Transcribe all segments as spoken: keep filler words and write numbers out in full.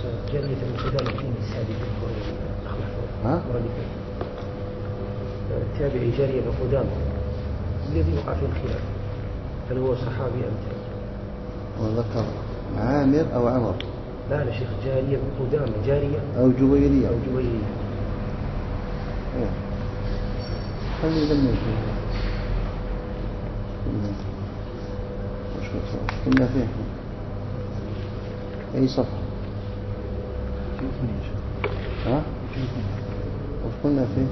جارية من قدام الدين السابق ها؟ تابعي جارية من قدام الذي وقع في الخلاف هل هو صحابي أم تابعي؟ وذكر عامر أو عمر؟ لا لا شيخ، جارية من قدام، جارية أو جويرية أو جويرية. إيه خلي لما يكون كنا فيه أي صفحة؟ ها؟ وش قلنا فيه؟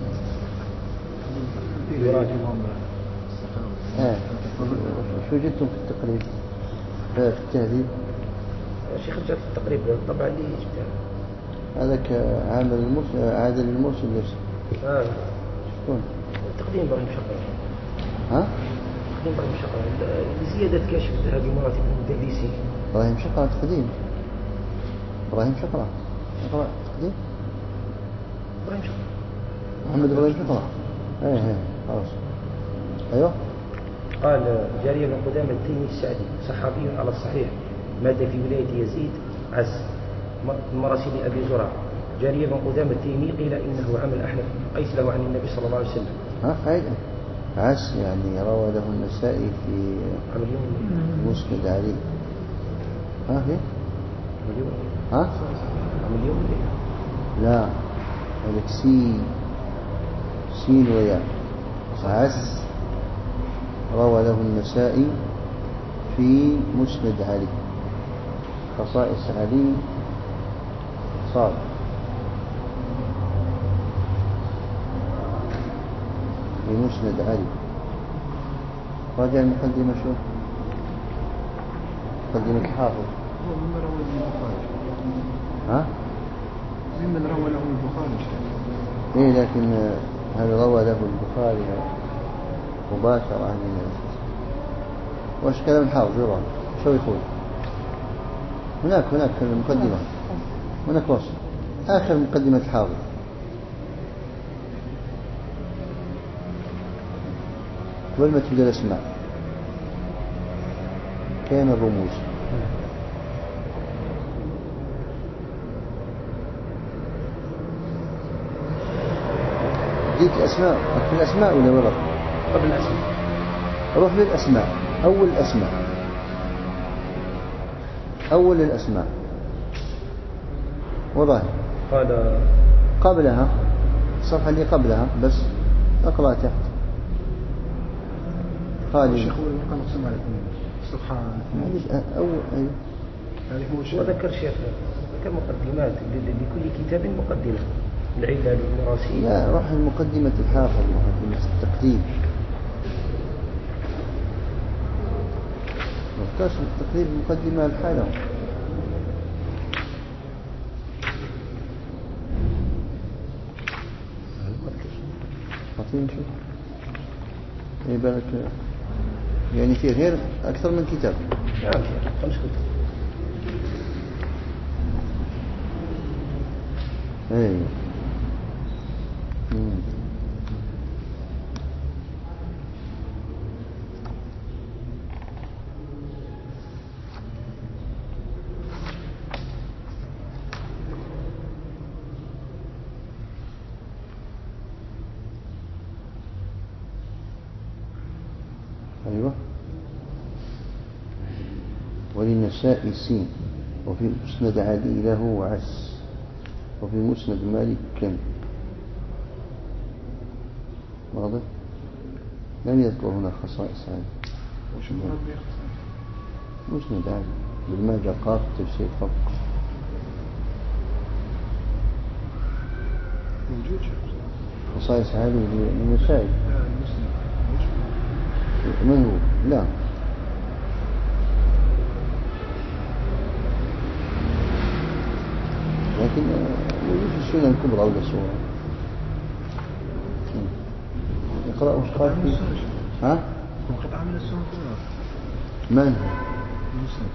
يراجع. آه. شو جدتم في التقريب؟ في التهذيب؟ شيخ رجعت في التقريب طبعا اللي جبتها. هذاك عامل المرسل عادل المرسل ليش؟ آه. شكون؟ تقديم إبراهيم شقرة. ها؟ تقديم إبراهيم شقرة لزيادة كشف هذه مراتب المدلسين. إبراهيم شقرة تقديم. إبراهيم شقرة. شقرة تقديم. إبراهيم شقرة. محمد إبراهيم شقرة. إيه إيه خلاص. أيوه. قال جارية بن قدامة التيمي السعدي صحابي على الصحيح مات في ولاية يزيد عز مراسيل أبي زرع. جارية بن قدامة التيمي قيل إنه عمل أحنف قيس له عن النبي صلى الله عليه وسلم. ها هاي عس يعني روى له النسائي في مسند علي. ها في؟ ها؟ عمل يوم لا هذاك سين سين وياء عس روى له النسائي في مسند علي. خصائص علي صار في مسند علي. راجع المقدمة شو؟ مقدمة الحافظ. هو مما روى له البخاري. ها؟ ممن روى له البخاري. إيه لكن هل روى له البخاري مباشرة عن وش كلام الحافظ يروى شو يقول؟ هناك هناك المقدمة هناك وصف آخر مقدمة الحافظ. قبل ما تبدأ الأسماء كان الرموز. جيت الأسماء في الأسماء ولا ورق؟ قبل الأسماء. روح للأسماء أول الأسماء أول الأسماء والله قال قبلها الصفحة اللي قبلها بس اقرأ تحت. خالد الشيخ هو المقام مقسم على اثنين الصفحة أول أيوه يعني هو شيخ وذكر شيخ ذكر مقدمات لكل كتاب مقدمة العلة للمراسيل. لا روح المقدمة الحافظ مقدمة التقديم مختار التقديم مقدمة الحالة. خطين شو ايه بالك يعني في غير أكثر من كتاب. نعم خمس كتب. ايه مم. أيوة وللنسائي سين وفي مسند علي له عس وفي مسند مالك كم. واضح؟ لم يذكر هنا خصائص علي. وش المراد مسند علي بالماجة قاف تفسير فوق موجود خصائص علي للنسائي. لا المسلم من هو؟ لا لكن موجود في السنة الكبرى ولا الصورة. اقرأ وش قال فيه. ها؟ وقد عمل السنة من؟ المسلم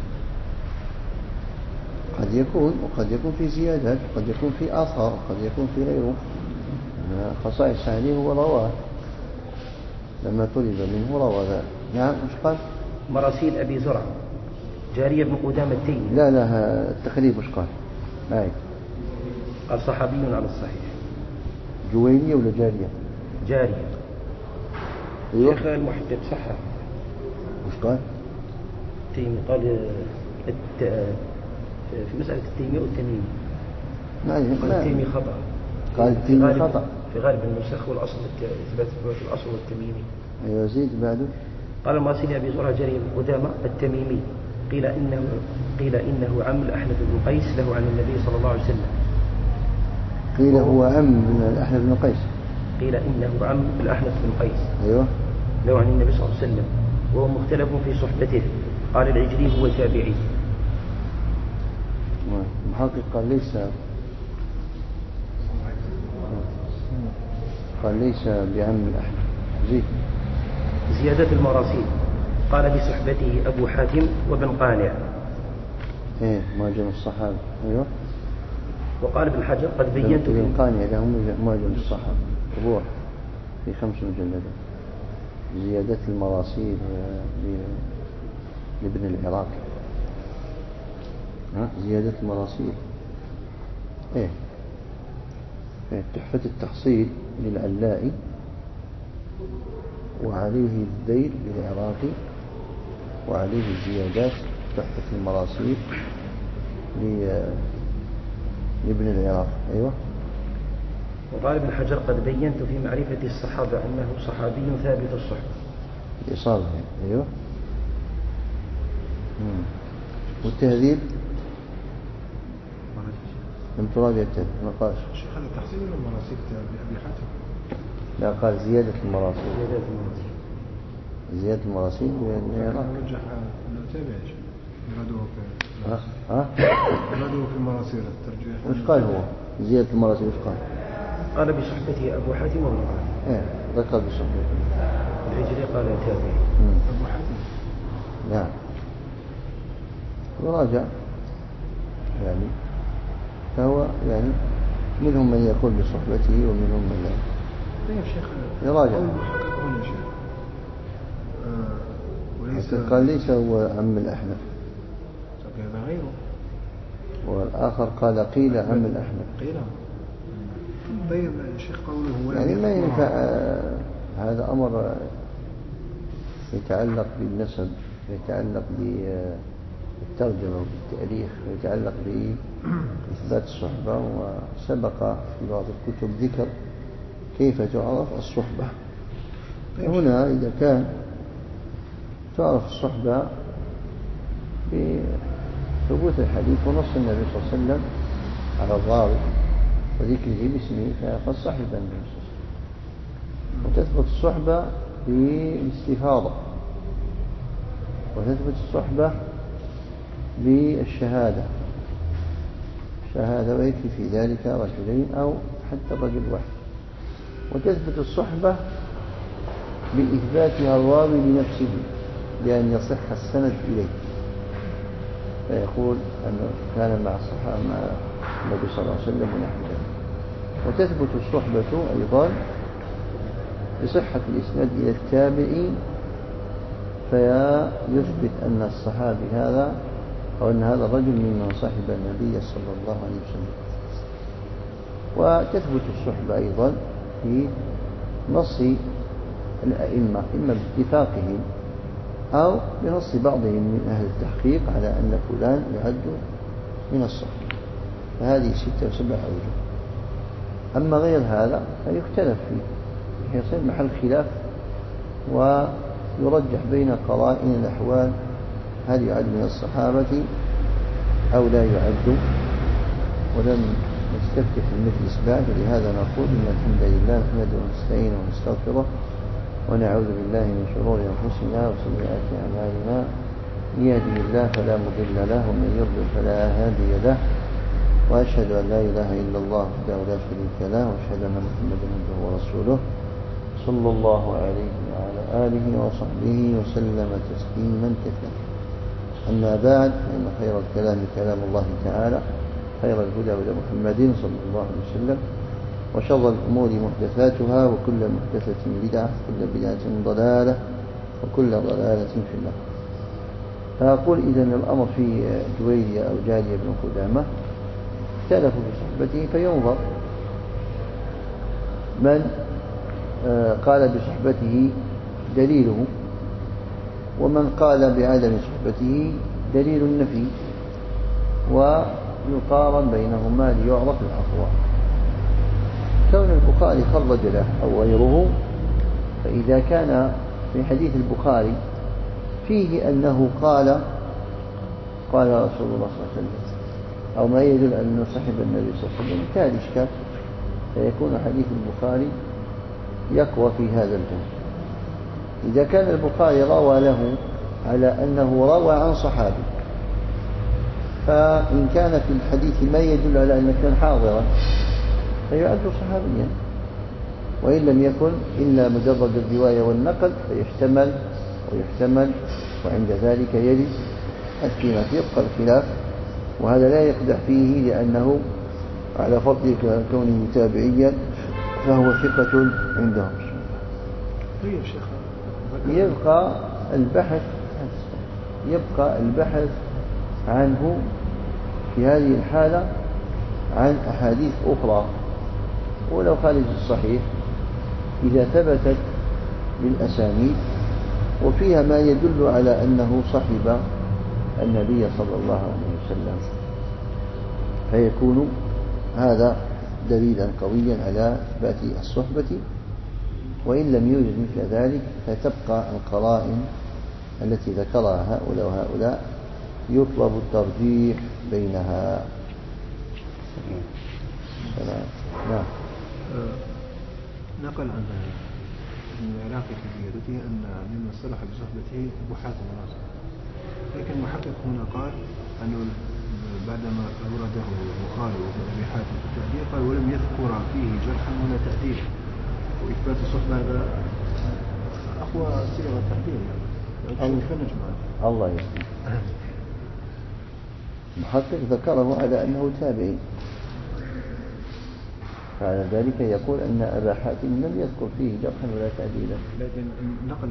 قد يكون وقد يكون في زيادات وقد يكون في آثار وقد يكون في غيره. خصائص عليه هو رواه لما طلب منه رواه. نعم وش قال؟ مراسيل أبي زرع جارية بن قدامة التيمي. لا لا التقريب وش قال؟ أي قال صحابي على الصحيح. جوينية ولا جارية؟ جارية. أيوة. شيخ المحقق صحة. وش قال؟ التيمي قال الت... في مسألة التيمي والتميمي. نعم. قال التيمي خطأ. قال التيمي خطأ. في غالب النسخ والأصل إثبات في الأصل والتميمي. أيوة زيد بعده. قال المراسيلي أبي زرعة جرير بن قدامة التميمي قيل إنه قيل إنه عم الأحنف بن قيس له عن النبي صلى الله عليه وسلم. قيل هو عم الأحنف بن قيس. قيل إنه عم الأحنف بن قيس. أيوة. له عن النبي صلى الله عليه وسلم وهو مختلف في صحبته. قال العجلي هو تابعي. المحقق قال ليس قال ليس بعم الأحنف. زيد. زيادة المراسيل قال بصحبته أبو حاتم وابن قانع. إيه معجم الصحابة. أيوة. وقال ابن حجر قد بينت ابن قانع لهم معجم الصحابة طبوع في خمس مجلدات. زيادة المراسيل لابن العراقي. زيادة المراسيل إيه تحفة التحصيل للعلائي وعليه الذيل للعراقي وعليه الزيادات تحفة المراسيل لابن العراقي. أيوة. وقال ابن حجر قد بينت في معرفة الصحابة أنه صحابي ثابت الصحبة. الإصابة. أيوة. مم. والتهذيب لم تراجع التهذيب ما قالش. شيخ هذا تحسين المراسيل لأبي حاتم. لا قال زيادة المراسيل. زيادة المراسيل. زيادة المراسيل لأن رجح أنه تابع شيء. يرادوه في ها ها يرادوه في المراسيل الترجيح. وش قال هو زيادة المراسيل وش قال؟ قال بصحبته أبو حاتم وابن قانع. إيه ذكر بصحبته. العجلي قال تابعي. أبو حاتم. نعم. وراجع يعني فهو يعني منهم من يقول بصحبته ومنهم من لا. طيب شيخ يراجع. المحقق هنا شيخ. آه وليس قال ليس هو عم الأحنف. طيب هذا غيره. والآخر قال قيل عم الأحنف. قيل. طيب شيخ قوله هو يعني ما ينفع. آه هذا أمر يتعلق بالنسب يتعلق بالترجمة وبالتاريخ يتعلق بإثبات الصحبة. وسبق في بعض الكتب ذكر كيف تعرف الصحبة. هنا إذا كان تعرف الصحبة بثبوت الحديث ونص النبي صلى الله عليه وسلم على الراوي وذكره باسمه فقد صحب النبي صلى الله عليه وسلم. وتثبت الصحبة بالاستفاضة وتثبت الصحبة بالشهادة شهادة ويكفي في ذلك رجلين أو حتى رجل واحد. وتثبت الصحبة بإثباتها الراوي لنفسه بأن يصح السند إليه فيقول أنه كان مع الصحابة مع النبي صلى الله عليه وسلم ونحو ذلك. وتثبت الصحبة أيضا بصحة الإسناد إلى التابعين فيثبت أن الصحابي هذا أو أن هذا الرجل ممن صحب النبي صلى الله عليه وسلم. وتثبت الصحبة أيضا في نص الأئمة إما باتفاقهم أو بنص بعضهم من أهل التحقيق على أن فلان يعد من الصحبة. فهذه ستة وسبع أوجه. أما غير هذا فيختلف فيه يصير محل خلاف ويرجح بين قرائن الأحوال هل يعد من الصحابة أو لا يعد. ولم نستفتح المجلس بعد لهذا نقول إن الحمد لله نحمده ونستعينه ونستغفره ونعوذ بالله من شرور أنفسنا وسيئات أعمالنا. من يهده الله فلا مضل له ومن يضلل فلا هادي له. وأشهد أن لا إله إلا الله وحده لا شريك له وأشهد أن محمدا عبده ورسوله صلى الله عليه وعلى آله وصحبه وسلم تسليما كثيرا. أما بعد فإن خير الكلام كلام الله تعالى خير الهدى هدى محمد صلى الله عليه وسلم وشر الأمور محدثاتها وكل محدثة بدعة وكل بدعة ضلالة وكل ضلالة في النار. فأقول إذن الأمر في جويرية أو جارية بن قدامة اختلفوا في صحبته فينظر من قال بصحبته دليله، ومن قال بعدم صحبته دليل النفي، ويقارن بينهما ليعرف الأقوى. كون البخاري خرج له أو غيره، فإذا كان في حديث البخاري فيه أنه قال قال رسول الله صلى الله عليه وسلم أو ما يدل أنه صحب النبي صلى الله عليه وسلم انتهى الإشكال، فيكون حديث البخاري يقوى في هذا الجانب. إذا كان البخاري روى له على أنه روى عن صحابي، فإن كان في الحديث ما يدل على أنه كان حاضرا فيعد صحابيا، وإن لم يكن إلا مجرد الرواية والنقل فيحتمل ويحتمل، وعند ذلك يجب القيمة. يبقى الخلاف، وهذا لا يقدح فيه لأنه على فرض كونه تابعيا فهو ثقة عندهم. يبقى البحث يبقى البحث عنه في هذه الحالة عن أحاديث أخرى ولو خارج الصحيح إذا ثبتت بالأسانيد وفيها ما يدل على أنه صحب النبي صلى الله عليه وسلم، فيكون هذا دليلا قويا على إثبات الصحبة. وإن لم يوجد مثل ذلك فتبقى القرائن التي ذكرها هؤلاء وهؤلاء يطلب الترجيح بينها. نعم. نقل عن ابن العراقي في زيادته أن ممن صلح بصحبته أبو حاتم الرازي، لكن المحقق هنا قال أنه بعدما أورده البخاري وابن أبي حاتم في التعديل قال ولم يذكر فيه جرحا ولا تعديل، وإثبات الصحبة هذا أقوى صيغة التعديل يعني. الله يسلمك. المحقق ذكره على أنه تابعي، فعلى ذلك يقول أن أبا حاتم لم يذكر فيه جرحا ولا تعديلا، لكن نقل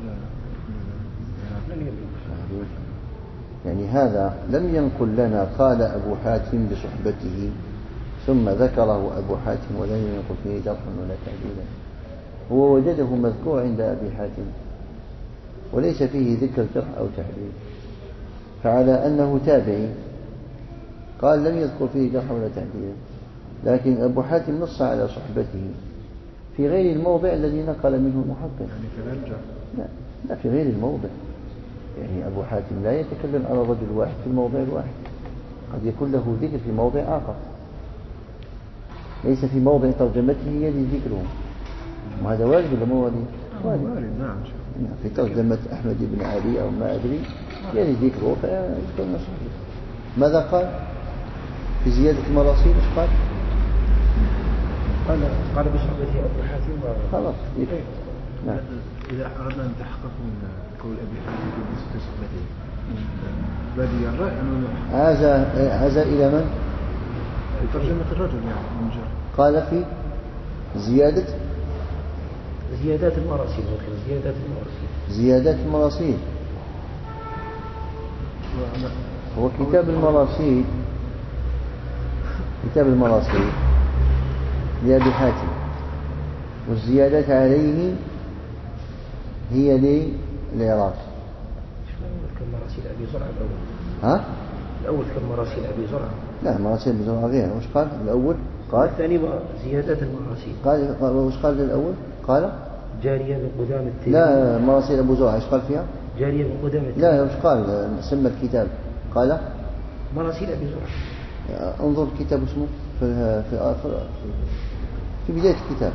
يعني هذا لم ينقل لنا قال أبو حاتم بصحبته ثم ذكره أبو حاتم ولم ينقل فيه جرحا ولا تعديلا، هو وجده مذكور عند أبي حاتم وليس فيه ذكر جرح أو تعديل، فعلى أنه تابعي قال لم يذكر فيه جرحا ولا تعديلا. لكن أبو حاتم نص على صحبته في غير الموضع الذي نقل منه المحقق، يعني في الرجع لا, لا في غير الموضع، يعني أبو حاتم لا يتكلم على رجل واحد في الموضع الواحد، قد يكون له ذكر في موضع آخر ليس في موضع ترجمته يلي ذكره، وهذا وارد ولا مو وارد؟ وارد. نعم. في ترجمة أحمد بن علي أو ما أدري يلي ذكره فيذكر صحبه. ماذا قال في زيادة المراسيل؟ ايش قال؟ قال قال بصحبته أبو حاتم خلاص يكفي. نعم. إذا أردنا أن نتحقق من قول أبي حاتم في صحبته بدي الرأي أنه عاز عاز إلى من؟ ترجمة الرجل يعني من جر. قال في زيادة زيادات المراسيل زيادات المراسيل زيادات المراسيل هو كتاب المراسيل كتاب المراسيل لأبي حاتم، والزيادات عليه هي للعراق. كم مراسيل أبي زرعة الأول؟ ها؟ الأول كم مراسيل أبي زرعة؟ لا مراسيل أبي زرعة غير. وش قال الأول؟ قال الثاني زيادات المراسيل. قال وش قال الأول؟ قال جارية من قدام التلميذ. لا مراسيل أبو زرعة إيش قال فيها؟ جارية من قدام التلميذ. لا وش قال سمى الكتاب؟ قال مراسيل أبي زرعة. انظر الكتاب اسمه في في في بداية الكتاب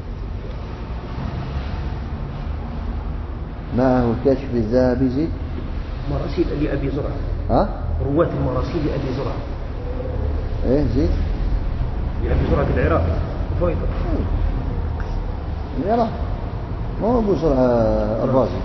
معه الكشف الذهبي زيد مراسيل لأبي زرعة. ها؟ رواة المراسيل لأبي زرعة. ايه زيد لأبي زرعة العراقي فويضة العراق ما هو أبو زرعة الرازي.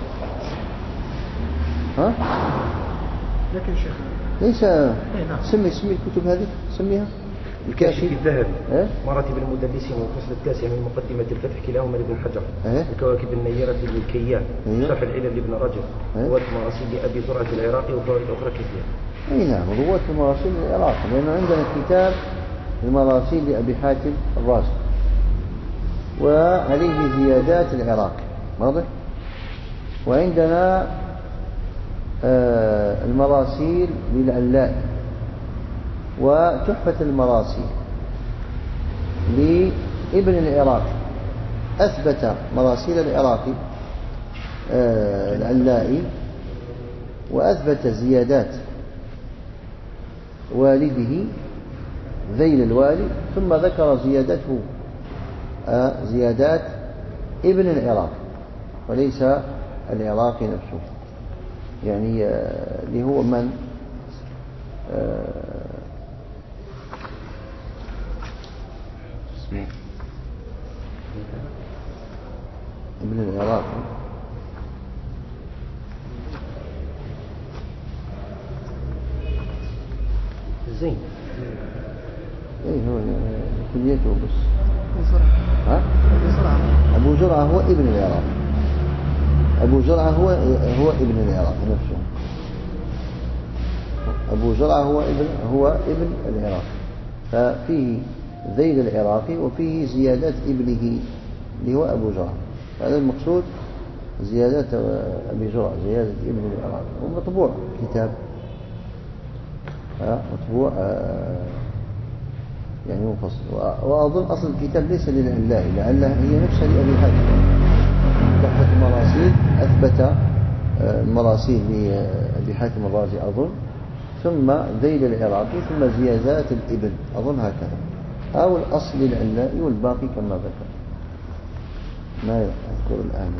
ها؟ لكن شيخ ليس سمي سمي الكتب هذه سميها الكاشف الذهبي إيه؟ مراتب المدلسين والفصل التاسع من مقدمة الفتح كلاهما لابن حجر. إيه؟ الكواكب النيرة للكيان. إيه؟ شرح العلل لابن رجب. إيه؟ رواة المراسيل لأبي زرعة العراقي وفوائد أخرى كثيرة. أي نعم رواة المراسيل العراق، لأنه عندنا كتاب المراسيل لأبي حاتم الرازي، وعليه زيادات العراقي واضح. وعندنا المراسيل للعلائي وتحفة المراسيل لابن العراقي. أثبت مراسيل العراقي العلائي وأثبت زيادات والده ذيل الوالي، ثم ذكر زيادته زيادات ابن العراقي وليس العراقي نفسه، يعني اللي هو من اسمه ابن العراقي زين. ايه هو كليته بس. أبو زرعة. ها؟ أبو زرعة. أبو زرعة هو ابن العراق. أبو زرعة هو هو ابن العراق نفسه. أبو زرعة هو ابن هو ابن العراق، ففيه ذيل العراقي وفيه زيادات ابنه اللي هو أبو زرعة. هذا المقصود زيادات أبي زرعة، زيادة ابن العراق، ومطبوع كتاب مطبوع يعني منفصل. وأظن أصل الكتاب ليس للعلائي، لعله هي نفسها لأبي حاتم تحفة المراسيل، أثبت المراسيل لأبي حاتم الرازي أظن، ثم ذيل العراقي، ثم زيادات الابن أظن هكذا، أو الأصل للعلائي والباقي كما ذكر ما أذكر الآن.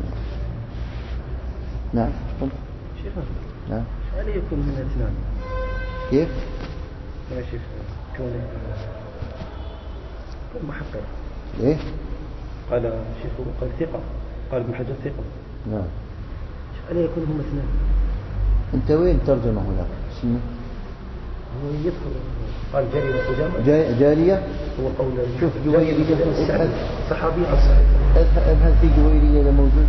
نعم شيخنا. نعم. هل يكون من اثنان؟ كيف؟ يا شيخ كونه كون محقق. إيه؟ قال شيخ قال ثقة، قال ابن حجر ثقة. نعم. هل يكون هم اثنان؟ أنت وين ترجمة هناك؟ اسمه؟ هو يدخل قال جارية القدامى. جا جارية؟ هو قول شوف جارية جويرية السعد صحابي الصحيح. هل في جويرية موجود؟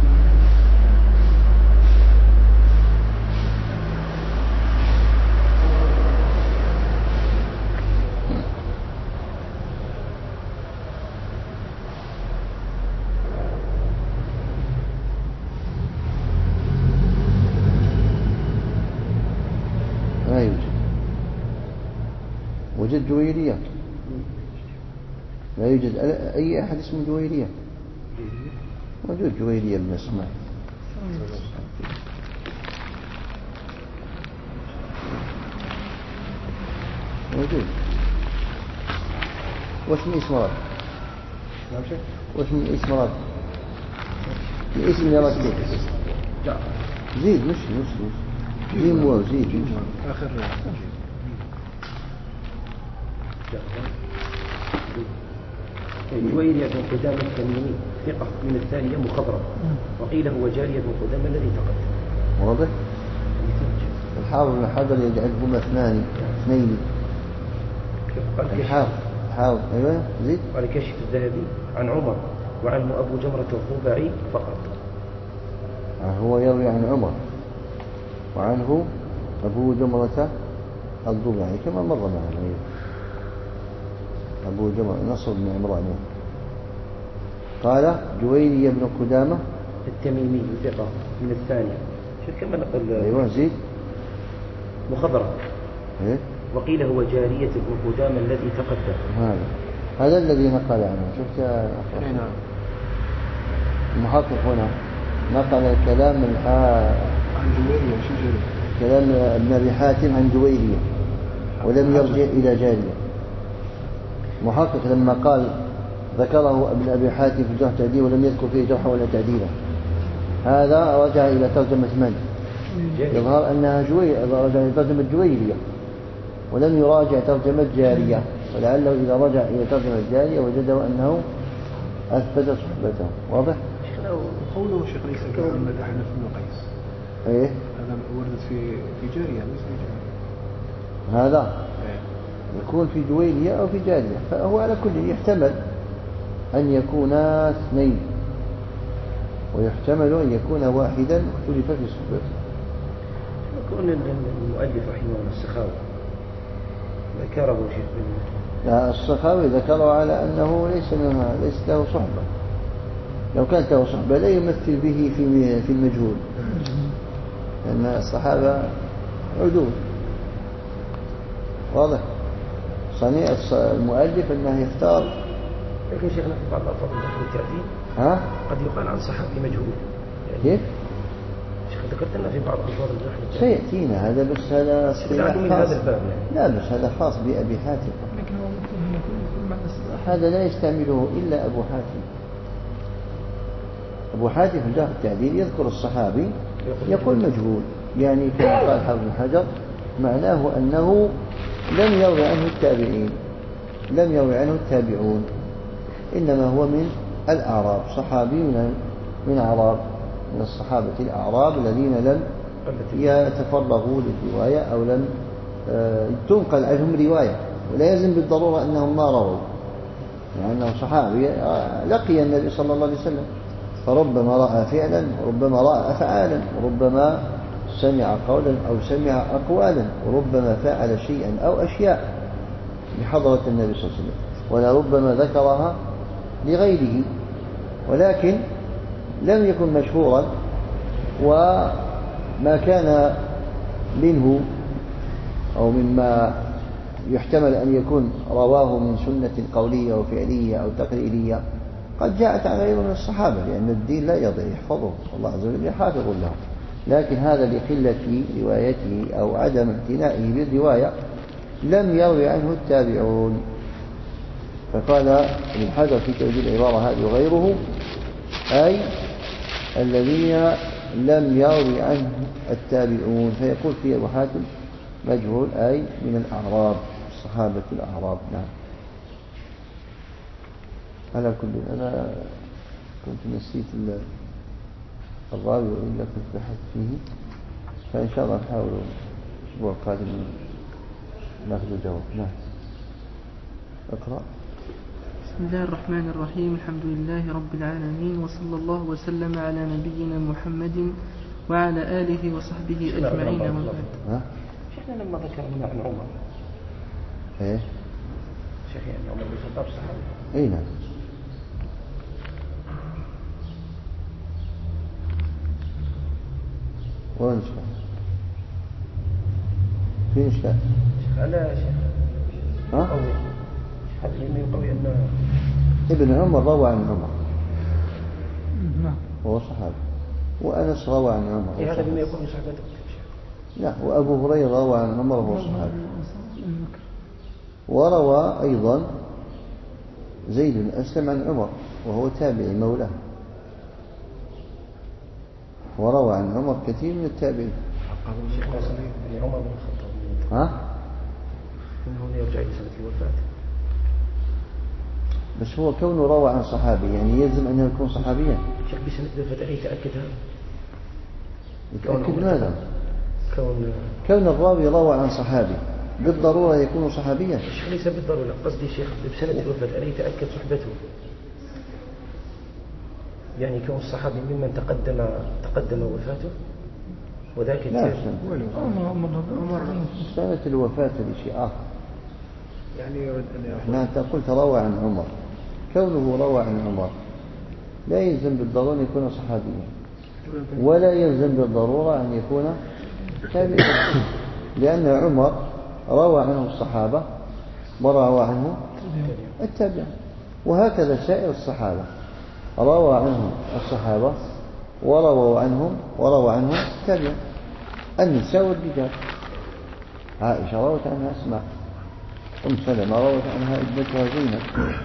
لا يوجد. وجد جويرية؟ لا يوجد أي أحد اسمه جويرية. موجود جويرية بن اسماعيل. موجود. وش من اسم راد؟ وش من اسم راد؟ الاسم يراك كيف؟ زيد مش مش مش جيم واو زيد آخر جويرية بن قدامة التميمي ثقة من الثانية مخضرم، وقيل هو جارية بن قدامة الذي تقدم. واضح؟ الحافظ بن حجر يجعلهما اثنان اثنين. الحافظ الحافظ ايوه زيد. قال كشف الذهبي عن عمر وعنه أبو جمرة الخباعي فقط. هو يروي عن عمر وعنه أبو جمرة الضبعي كما مر معنا. أبو جمرة نصر بن عمران. قال جويرية بن قدامة التميمي ثقة من الثانية. شوف كما نقول أيوة زيد مخضرم. إيه؟ وقيل هو جارية بن قدامة الذي تقدم. هذا هذا الذي نقل عنه. شفت يا أخي المحقق هنا نقل الكلام من عن جويرية شو جويرية؟ كلام ابن أبي حاتم عن جويرية ولم يرجع إلى جارية. محقق لما قال ذكره ابن أبي حاتم في جرح تعديل ولم يذكر فيه جرحا ولا تعديلا، هذا رجع إلى ترجمة من؟ يظهر أنها جويرية، رجع إلى ترجمة جويرية ولم يراجع ترجمة جارية، ولعله إذا رجع إلى ترجمة جارية وجده أنه أثبت صحبته. واضح؟ قوله شيخ ليس كمحمد أحنف بن قيس. إيه؟ هذا وردت في في جارية ليس في جارية. هذا إيه. يكون في جويرية أو في جارية، فهو على كل يحتمل أن يكونا اثنين ويحتمل أن يكون واحدا اختلف في صحبته. يكون المؤلف رحمه الله السخاوي ذكره شيخ لا، السخاوي ذكره على أنه ليس منها ليس له صحبة. لو كانت له صحبة لا يمثل به في في المجهول، لأن الصحابة عدول. واضح. صنيع المؤلف أنه يختار. لكن شيخنا في بعض الألفاظ التعديل ها؟ قد يقال عن صحابي مجهول. كيف؟ شيخ ذكرت لنا في بعض الألفاظ التعديل سيأتينا هذا، بس هذا اصطلاح من خاص. هذا الباب يعني. لا، بس هذا خاص بأبي حاتم. هذا لا يستعمله إلا أبو حاتم. أبو حاتم في داخل التعديل يذكر الصحابي يقول مجهول، يعني كما قال حافظ بن حجر معناه أنه لم يروي عنه التابعين، لم يروي عنه التابعون، إنما هو من الأعراب، صحابي من من أعراب، من الصحابة الأعراب الذين لم يتفرغوا للرواية أو لم تنقل عنهم رواية، ولا يلزم بالضرورة أنهم ما رووا، لأنه يعني صحابي لقي النبي صلى الله عليه وسلم، فربما رأى فعلا وربما رأى أفعالا وربما سمع قولا أو سمع أقوالا وربما فعل شيئا أو أشياء بحضرة النبي صلى الله عليه وسلم، ولربما ذكرها لغيره، ولكن لم يكن مشهورا، وما كان منه أو مما يحتمل أن يكون رواه من سنة قولية وفعلية أو تقريرية قد جاءت عن غيره من الصحابة، لأن الدين لا يضيع، يحفظه الله عز وجل حافظ له، لكن هذا لقلة روايته أو عدم اعتنائه بالرواية لم يروي عنه التابعون. فقال ابن حجر في توجيه العبارة هذه وغيره أي الذين لم يروي عنه التابعون، فيقول في أبو حاتم مجهول أي من الأعراب، صحابة الأعراب. نعم. على كل أنا كنت نسيت الراوي وإلا كنت بحث فيه، فإن شاء الله نحاول الأسبوع القادم ناخذ الجواب. نعم. اقرأ. بسم الله الرحمن الرحيم. الحمد لله رب العالمين، وصلى الله وسلم على نبينا محمد وعلى آله وصحبه أجمعين. ها؟ شيخنا لما ذكرنا عن عمر ايه شيخ يعني عمر بن الخطاب صحابي. اي نعم. وين شاء فين شاء لا يا شيخ. ها؟ قوي هذا اللي يقوي أن ابن عمر روى عن عمر. نعم. هو صحابي. وأنس روى عن عمر. إيه هذا اللي يقوي صحابته. لا، وأبو هريرة روى عن عمر وهو صحابي. وروى أيضا زيد بن أسلم عن عمر وهو تابعي مولاه، وروى عن عمر كثير من التابعين. الشيخ قاسم بن عمر بن الخطاب ها؟ من هنا يرجع إلى سنة الوفاة. بس هو كونه روى عن صحابي يعني يلزم أنه يكون صحابيا. شيخ بسنة الوفاة أي تأكد هذا؟ يتأكد ماذا؟ كون كون الراوي روى عن صحابي بالضرورة يكون صحابيا؟ الشيخ ليس بالضرورة، قصدي شيخ بسنة الوفاة ألا يتأكد صحبته؟ يعني كون الصحابي ممن تقدم تقدم وفاته وذاك لا، سنة الوفاة لشيء آخر. يعني يرد أن ما أنت قلت روى عن عمر، كونه روى عن عمر لا يلزم بالضرورة أن يكون صحابيا، ولا يلزم بالضرورة أن يكون تابعيا، لأن عمر روى عنه الصحابة وروى عنه التابعين، وهكذا سائر الصحابة روى عنهم الصحابة وروى عنهم وروى عنهم التابعين. النساء والرجال، عائشة روت عنها أسماء، أم سلمة روت عنها ابنتها زينب،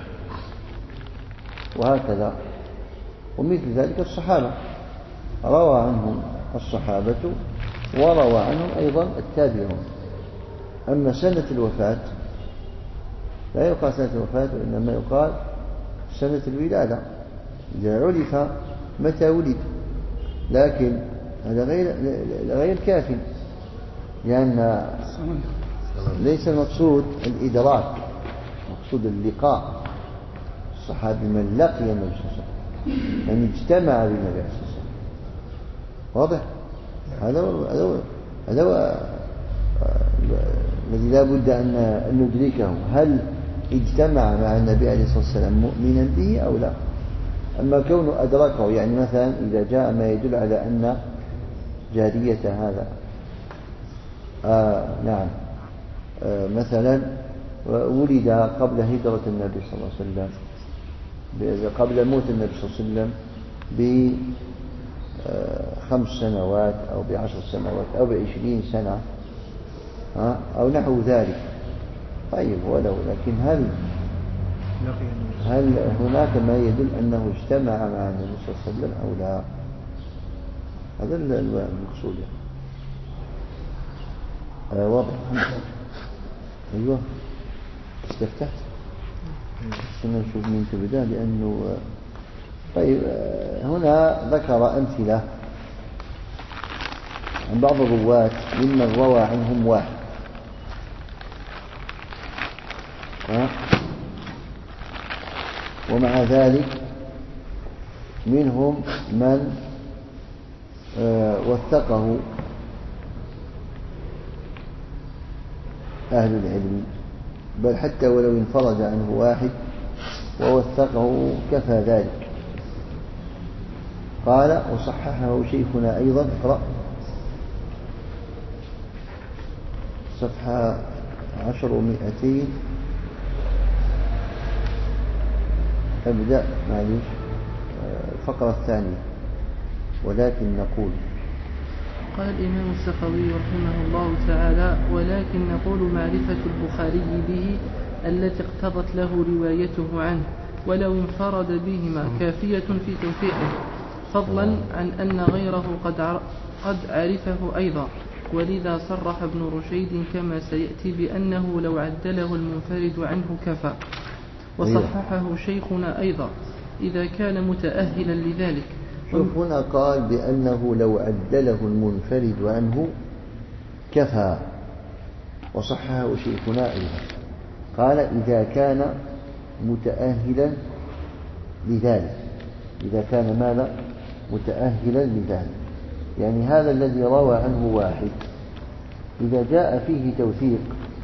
وهكذا. ومثل ذلك الصحابة روى عنهم الصحابة وروى عنهم أيضا التابعون. أما سنة الوفاة لا يقال سنة الوفاة، وإنما يقال سنة الولادة إذا عرف متى ولد، لكن هذا غير غير كافٍ، لأن ليس المقصود الإدراك، مقصود اللقاء. الصحابي من لقي النبي صلى الله عليه وسلم، من اجتمع بالنبي صلى الله عليه وسلم. واضح؟ هذا هذا هذا الذي لا بد أن ندركه. هل اجتمع مع النبي عليه الصلاة والسلام مؤمنا به أو لا. أما كونه أدركه، يعني مثلا إذا جاء ما يدل على أن جارية هذا آه نعم آه مثلا ولد قبل هجرة النبي صلى الله عليه وسلم، قبل موت النبي صلى الله عليه وسلم بخمس سنوات أو بعشر سنوات أو بعشرين سنة أو نحو ذلك. طيب ولو، لكن هل هل هناك ما يدل أنه اجتمع مع النبي صلى الله عليه وسلم أو لا؟ هذا المقصود يعني. آه واضح. أيوه استفتحت. كنا نشوف من تبدأ لأنه طيب هنا ذكر أمثلة عن بعض الرواة ممن روى عنهم واحد. ومع ذلك منهم من وثقه أهل العلم، بل حتى ولو انفرد عنه واحد ووثقه كفى ذلك. قال وصححه شيخنا أيضا. اقرأ صفحة عشر ومئتين. أبدأ معليش الفقرة الثانية. ولكن نقول، قال الإمام السخاوي رحمه الله تعالى: ولكن نقول معرفة البخاري به التي اقتضت له روايته عنه ولو انفرد بهما كافية في توثيقه، فضلا عن أن غيره قد قد عرفه أيضا. ولذا صرح ابن رشيد كما سيأتي بأنه لو عدله المنفرد عنه كفى. وصححه شيخنا أيضا إذا كان متأهلا لذلك. شوف هنا قال بأنه لو عدله المنفرد عنه كفى، وصححه شيخنا أيضا. قال إذا كان متأهلا لذلك. إذا كان ماذا؟ متأهلا لذلك، يعني هذا الذي روى عنه واحد إذا جاء فيه توثيق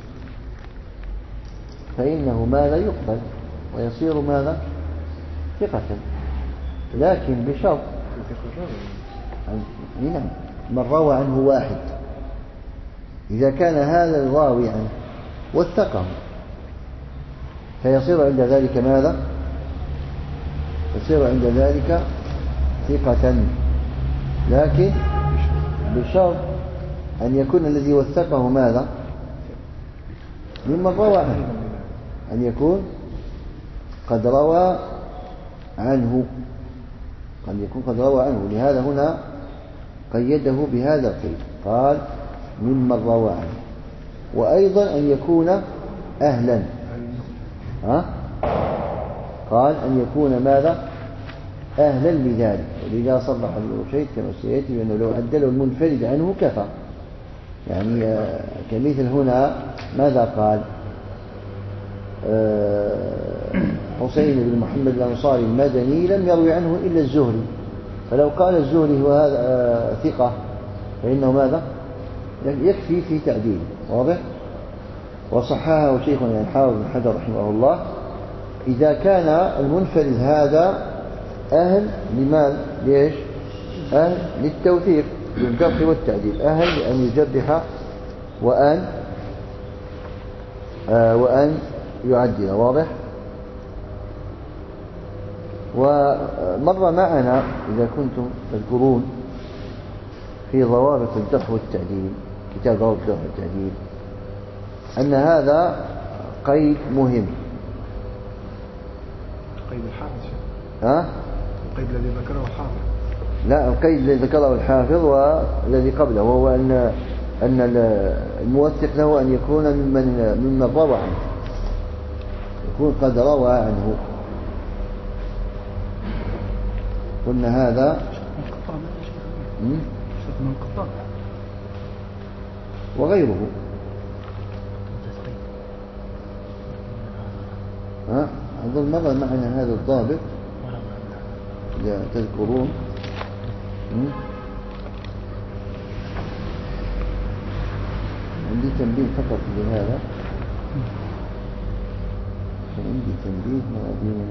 فإنه ماذا؟ يقبل ويصير ماذا؟ ثقة، لكن بشرط نعم من روى عنه واحد إذا كان هذا الراوي عنه وثقه فيصير عند ذلك ماذا؟ يصير عند ذلك ثقة، لكن بشرط أن يكون الذي وثقه ماذا؟ ممن روى عنه، أن يكون قد روى عنه، قد يكون قد روى عنه. لهذا هنا قيده بهذا القيد، قال ممن روى عنه، وأيضا أن يكون أهلا. ها؟ قال أن يكون ماذا؟ أهلا لذلك. ولذا صرح ابن رشيد كما سيأتي بأنه لو عدله المنفرد عنه كفى. يعني كمثل هنا ماذا قال؟ حسين بن محمد الأنصاري المدني لم يروي عنه إلا الزهري، فلو قال الزهري هو هذا ثقة فإنه ماذا؟ يكفي في تعديله. واضح؟ وصححه شيخنا الحافظ بن حجر رحمه الله إذا كان المنفرد هذا أهل لماذا؟ ليش؟ أهل للتوثيق بالجرح والتعديل، أهل لأن يجرح وأن آه وأن يعدل. واضح؟ ومر معنا إذا كنتم تذكرون في ضوابط الجرح والتعديل، كتاب ضوابط الجرح والتعديل، أن هذا قيد مهم. قيد الحافظ. ها؟ القيد الذي ذكره الحافظ. لا، القيد الذي ذكره الحافظ والذي قبله، وهو أن أن الموثق له أن يكون ممن ممن روى عنه، يكون قد روى عنه. قلنا هذا وغيره. ها؟ أظن مر معنا هذا الضابط إذا تذكرون. عندي تنبيه فقط لهذا. عندي تنبيه بعدين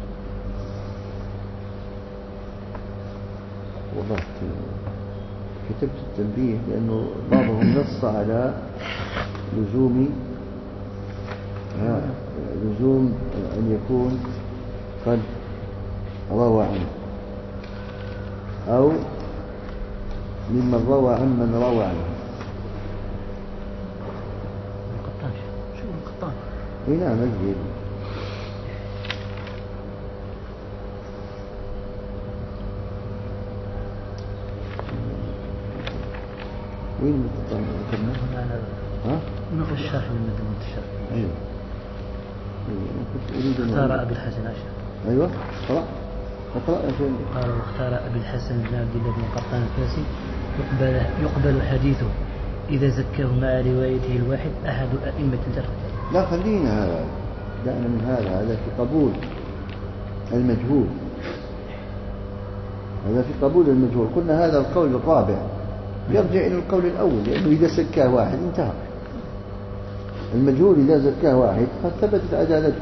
والله كتبت التنبيه لأنه بعضهم نص على لزوم لزوم أن يكون قد روى عنه أو ممن روى عن من روى عنه. القطان شو القطان؟ اي نعم الجيد. وين القطان ذكرنا؟ ها؟ نقل الشرح من مدونة الشرح. ايوه. اختار أبي الحسن عشر. ايوه قرأ اقرأ يا شيخ. قال واختار أبي الحسن بن عبد الله بن قطان الفاسي يقبل يقبل حديثه إذا زكاه مع روايته الواحد أحد أئمة الجرح. لا خلينا هذا، دعنا من هذا، هذا في قبول المجهول، هذا في قبول المجهول. قلنا هذا القول الرابع يرجع إلى القول الأول، لأنه إذا زكاه واحد انتهى. المجهول إذا زكاه واحد قد ثبتت عدالته.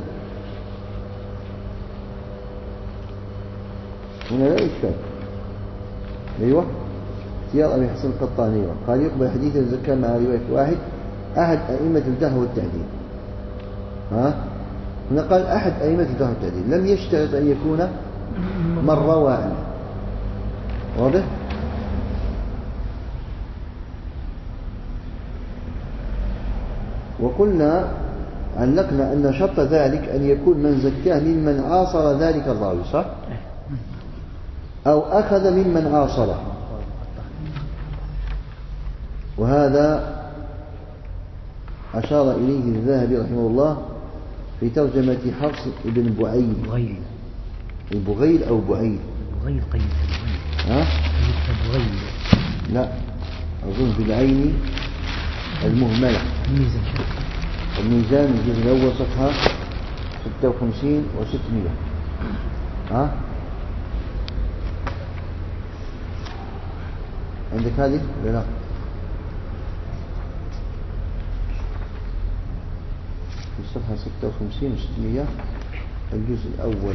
هنا لا إشكال. أيوة اختيار أبي حسن القطاني قال يقبل حديث الزكاة مع رواية واحد أحد أئمة الجرح والتعديل. ها هنا قال أحد أئمة الجرح والتعديل، لم يشترط أن يكون من روى عنه. واضح؟ وقلنا علقنا أن شرط ذلك أن يكون من زكاه ممن عاصر ذلك الراوي، صح؟ أو أخذ ممن عاصره. وهذا أشار إليه الذهبي رحمه الله في ترجمة حفص بن بعيد. بغيل البغيل أو بعيد؟ بغيل قيد. ها؟ بغيل. لا أظن بالعين المهملة. الميزان. الميزان الجزء الأول صفحة ستة وخمسين وستمائة. ها؟ عندك هذه ولا لا؟ في صفحة ستة وخمسين وستمائة الجزء الأول.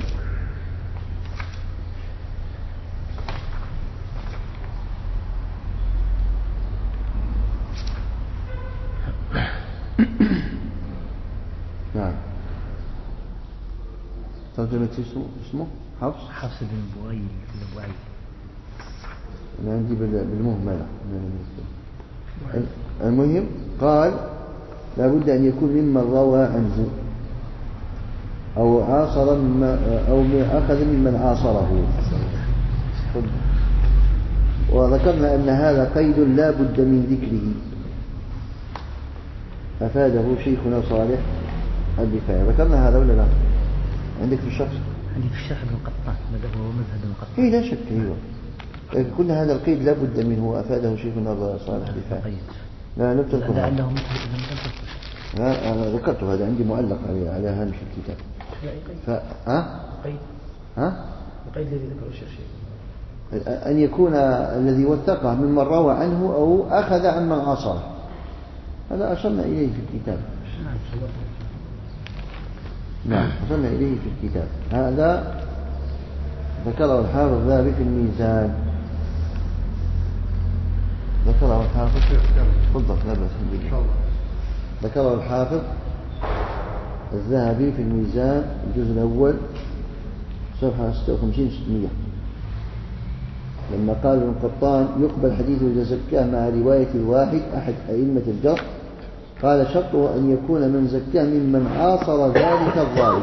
نعم. ترجمة اسمه حفص حفص بن بوعيل بن بوعيل. أنا عندي بالمهملة. المهم قال لا بد أن يكون ممن روى عنه أو عاصر مما أو أخذ ممن عاصره. وذكرنا أن هذا قيد لا بد من ذكره، أفاده شيخنا صالح الدفاعي. ذكرنا هذا ولا لا؟ عندك في الشرح؟ عندي في الشرح ابن قطان، ماذا هو مذهب ابن قطان. إيه لا شك. أيوه كل هذا القيد لا بد منه، أفاده شيخنا صالح الدفاعي. لا نتركه. لعله مثل لا أنا ذكرت هذا عندي معلق على على هامش الكتاب. ف ها؟ قيد. ها؟ القيد الذي ذكره الشيخ أن يكون الذي وثقه ممن روى عنه أو أخذ عن من عاصره. هذا أشرنا إليه في الكتاب. نعم أشرنا إليه في الكتاب. هذا ذكره الحافظ الذهبي في الميزان. ذكره الحافظ تفضل لا بأس. ذكره الحافظ الذهبي في الميزان الجزء الأول صفحة ستة وخمسين وستمائة لما قال ابن قطان يقبل حديثه إذا زكاه مع رواية الواحد أحد أئمة الجرح، قال شرطه أن يكون من زكاه ممن عاصر ذلك الراوي.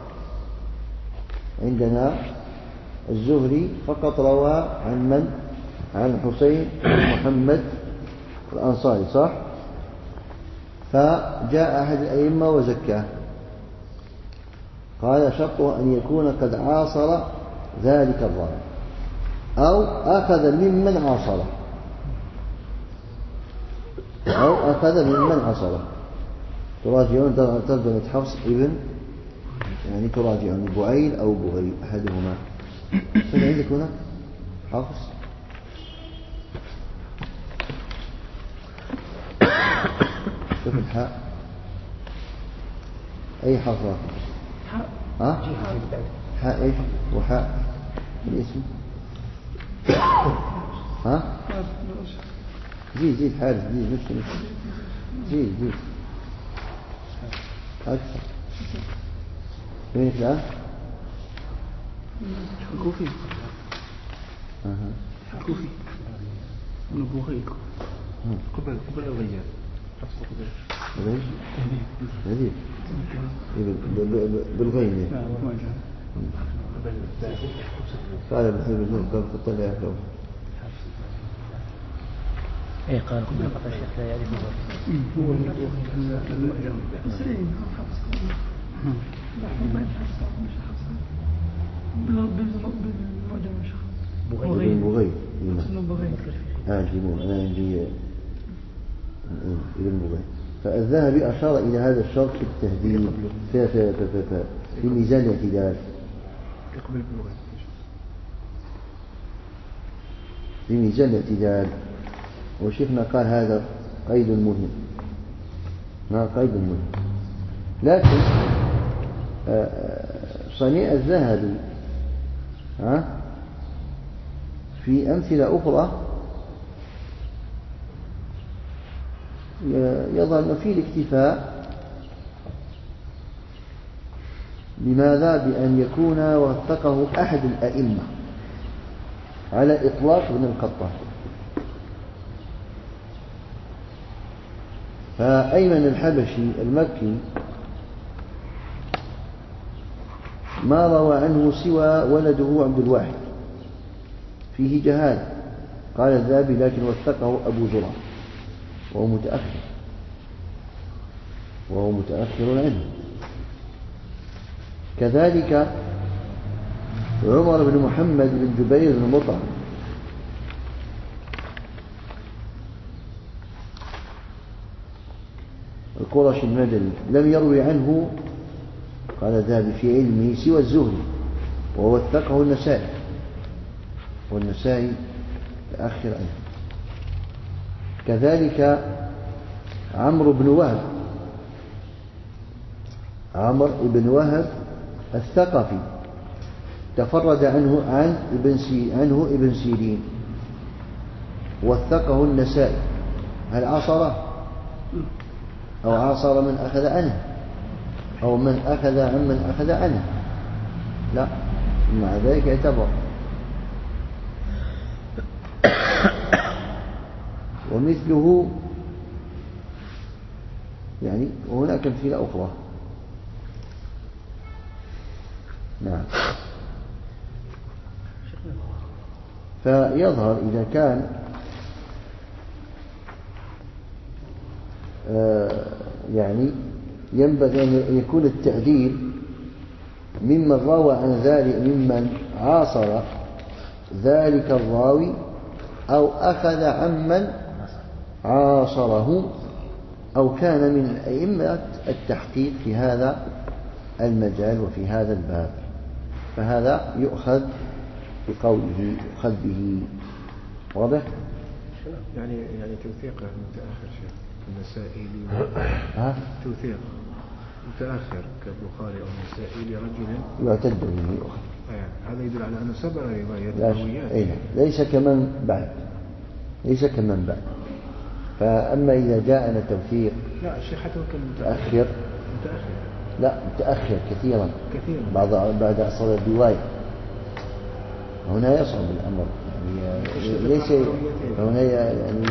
عندنا الزهري فقط روى عن من؟ عن حسين محمد الأنصاري، صح؟ فجاء أحد الأئمة وزكاه، قال شرطه أن يكون قد عاصر ذلك الراوي أو أخذ ممن عاصره أو أخذ ممن عاصره. تراجعون ترجمة حفص ابن يعني تراجعون بعيل أو بغيل أحدهما. شنو عندك هنا؟ حفص شوف الحاء أي حرف؟ ها؟ حاء إيش؟ وحاء الاسم. ها؟ زيد زيد حارس زيد نفس نفس زيد زيد أكثر. وينك الآن؟ الكوفي. أها. الكوفي. من بوغيك. قبل قبل الغياب. ليش؟ هذيك. بالغين. قال ابن حبيب النور قال في الطلع له. ايه قال قبل قطع الشيخ لا يعرفه هو المعجم. سليم. بغي بغي آه جيمون أنا عندي ابن بغي. فالذهبي أشار إلى هذا الشرط في التهذيب في في في في, في, في ميزان الاعتدال. في ميزان الاعتدال. وشيخنا قال هذا قيد مهم. ما قيد مهم. لكن صنيع الذهبي ها في أمثلة أخرى يظهر في الاكتفاء. لماذا؟ بأن يكون وثقه أحد الأئمة على إطلاق ابن القطان. فأيمن الحبشي المكي ما روى عنه سوى ولده عبد الواحد فيه جهالة. قال الذهبي لكن وثقه أبو زرع وهو متأخر وهو متأخر عنه. كذلك عمر بن محمد بن جبير بن مطعم القرشي المدني لم يروي عنه قال الذهبي في علمه سوى الزهري ووثقه النسائي والنسائي تأخر عنه. كذلك عمرو بن وهب عمرو بن وهب الثقفي تفرد عنه عن ابن سي عنه ابن سيرين وثقه النسائي. هل عاصره أو عاصر من أخذ عنه أو من أخذ عن من أخذ عنه؟ لا، مع ذلك يعتبر. ومثله يعني وهناك أمثلة أخرى. نعم. فيظهر إذا كان آه يعني ينبغي أن يكون التعديل ممن روى عن ذلك ممن عاصر ذلك الراوي أو أخذ عمن عاصره أو كان من أئمة التحقيق في هذا المجال وفي هذا الباب. فهذا يؤخذ بقوله يؤخذ به. واضح؟ يعني يعني توثيق متأخر شيخ النسائي ها توثيق متأخر كالبخاري أو النسائي لرجل يعتد به يؤخذ. هذا يدل على أنه سبق روايات قويات. ليس كمن بعد ليس كمن بعد. فأما إذا جاءنا توثيق لا الشيخ حتى كان متأخر متأخر لا متأخر كثيرا كثيرا بعد بعد أصل الرواية. هنا يصعب الأمر يعني ليس هنا يعني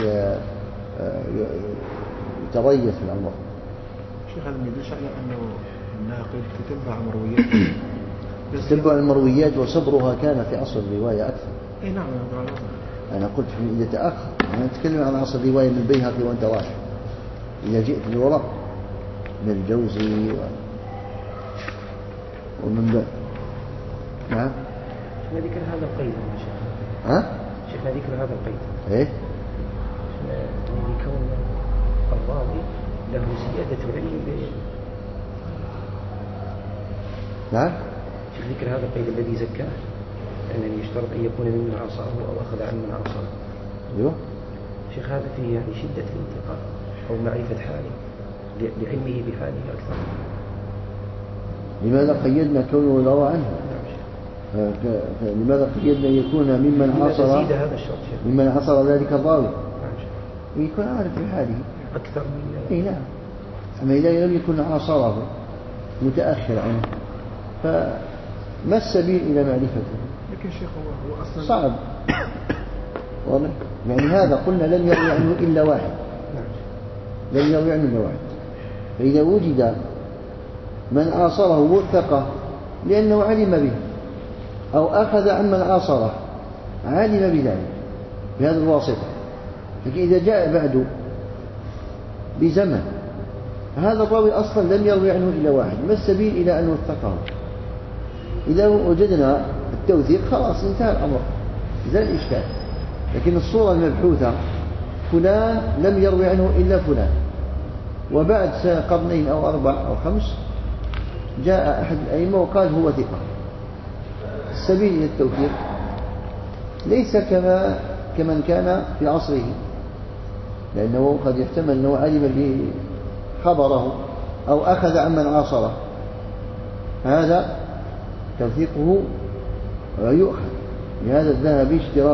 يتريث الأمر. الشيخ هذا يدل على أنه الناقد تتبع مرويات تتبع المرويات وصبرها كان في أصل الرواية أكثر. أي نعم. أنا قلت إذا تأخر أنا أتكلم عن أصل الرواية من البيهقي وأنت راجع. إذا جئت للوراء من الجوزي و... ومن بعد. نعم. شيخنا ذكر هذا القيد يا شيخ. ها؟ شيخنا ذكر هذا القيد. إيه؟ يعني كون الراوي له زيادة علم ب... نعم. شيخ ذكر هذا القيد الذي زكاه أنني يشترط أن يكون ممن عاصره أو أخذ عن من عاصره. أيوه. شيخ هذا فيه يعني شدة الانتقاء أو معرفة حاله لعلمه بحاله أكثر. لماذا قيدنا كونه روى عنه؟ لماذا قيدنا يكون ممن عاصر ممن عاصر ذلك الراوي؟ يكون عارف بحاله أكثر من إيه نعم. أما إذا لم يكن عاصره متأخر عنه فما السبيل إلى معرفته؟ لكن شيخ هو هو أصلا صعب. واضح؟ يعني هذا قلنا لم يروي عنه إلا واحد، لم يروي عنه إلا واحد. فإذا وجد من عاصره وثقه لأنه علم به أو أخذ عن من عاصره علم بذلك بهذا الواسطة، لكن إذا جاء بعد بزمن هذا الراوي أصلا لم يروي عنه إلا واحد، ما السبيل إلى أن نوثقه؟ إذا وجدنا التوثيق خلاص انتهى الأمر، زال الإشكال. لكن الصورة المبحوثة فلان لم يروي عنه إلا فلان، وبعد قرنين أو أربع أو خمس جاء أحد الأئمة وقال هو ثقة، السبيل إلى التوثيق ليس كما كمن كان في عصره، لأنه قد يحتمل أنه علم بخبره أو أخذ عمن عاصره، هذا توثيقه يؤخذ. لهذا الذهبي اشتراط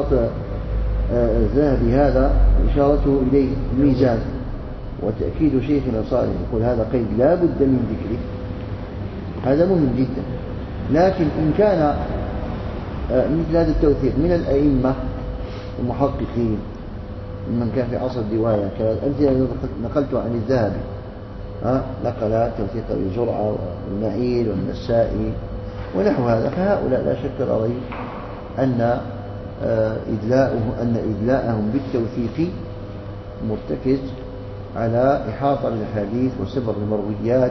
الذهبي هذا إشارته إليه الميزان وتأكيد شيخنا صالح يقول هذا قيد لا بد من ذكره، هذا مهم جدا. لكن إن كان مثل هذا التوثيق من الأئمة المحققين من كان في عصر الرواية كالأمثلة نقلت عن الذهبي، نقل توثيق أبي زرعة والنعيل والنسائي ونحو هذا، فهؤلاء لا شك ولا ريب أن إدلاؤه أن إدلاءهم بالتوثيق مرتكز على إحاطة بالحديث وسبر المرويات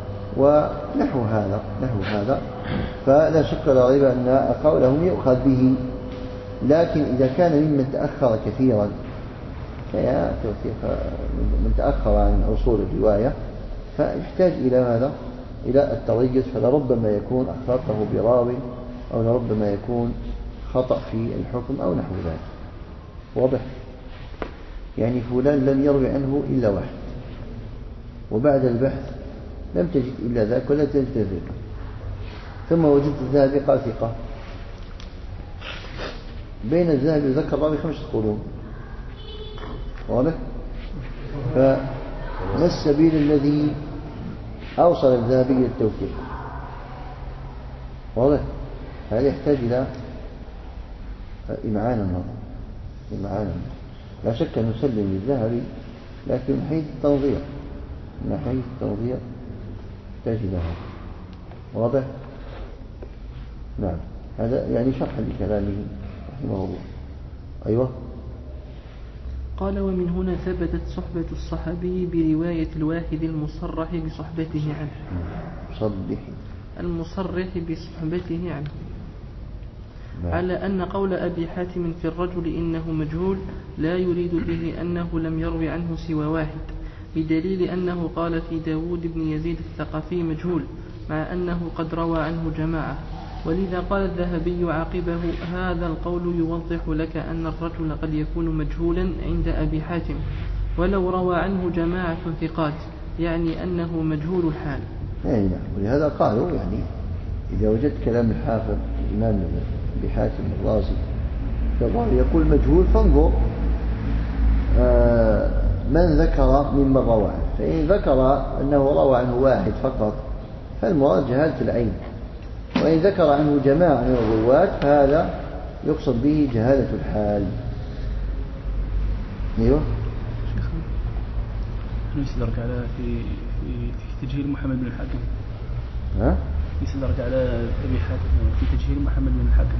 ونحو هذا نحو هذا فلا شك ولا ريب أن قولهم يؤخذ به. لكن إذا كان ممن تأخر كثيرا فيا توثيق من تأخر عن أصول الرواية فيحتاج إلى ماذا؟ إلى التريث، فلربما يكون أخطأه براوي أو لربما يكون خطأ في الحكم أو نحو ذلك. واضح؟ يعني فلان لم يروي عنه إلا واحد، وبعد البحث لم تجد إلا ذاك ولا تجد ذاك، ثم وجدت الذهبي قال ثقة، بين الذهبي وذكر الراوي خمسة قرون. واضح؟ فما السبيل الذي أوصل الذهبي إلى التوثيق؟ واضح؟ هذا يحتاج إلى إمعان النظر، إمعان النظر. لا شك أن نسلم للذهبي، لكن من حيث التنظير من حيث التنظير يحتاج إلى هذا. واضح؟ نعم، هذا يعني شرحا لكلامه رحمه الله. أيوة. قال ومن هنا ثبتت صحبة الصحابي برواية الواحد المصرح بصحبته عنه صدح المصرح بصحبته عنه نعم. على أن قول أبي حاتم في الرجل إنه مجهول لا يريد به أنه لم يروي عنه سوى واحد، بدليل أنه قال في داود بن يزيد الثقفي مجهول مع أنه قد روى عنه جماعة. ولذا قال الذهبي عاقبه هذا القول يوضح لك أن الرجل قد يكون مجهولا عند أبي حاتم ولو روى عنه جماعة ثقات، يعني أنه مجهول الحال. يعني نعم، ولهذا قالوا يعني إذا وجدت كلام الحافظ الإمام أبي حاتم الرازي فالراوي يقول مجهول فانظر آه من ذكر ممن روى عنه، فإن ذكر أنه روى عنه واحد فقط فالمراد جهالة العين، وإن ذكر عنه جماعة من الرواة فهذا يقصد به جهالة الحال. أيوه شيخنا نسدرك على في في تجهيل محمد بن الحاكم. ها؟ نسدرك على أبي حاتم في تجهيل محمد بن الحاكم.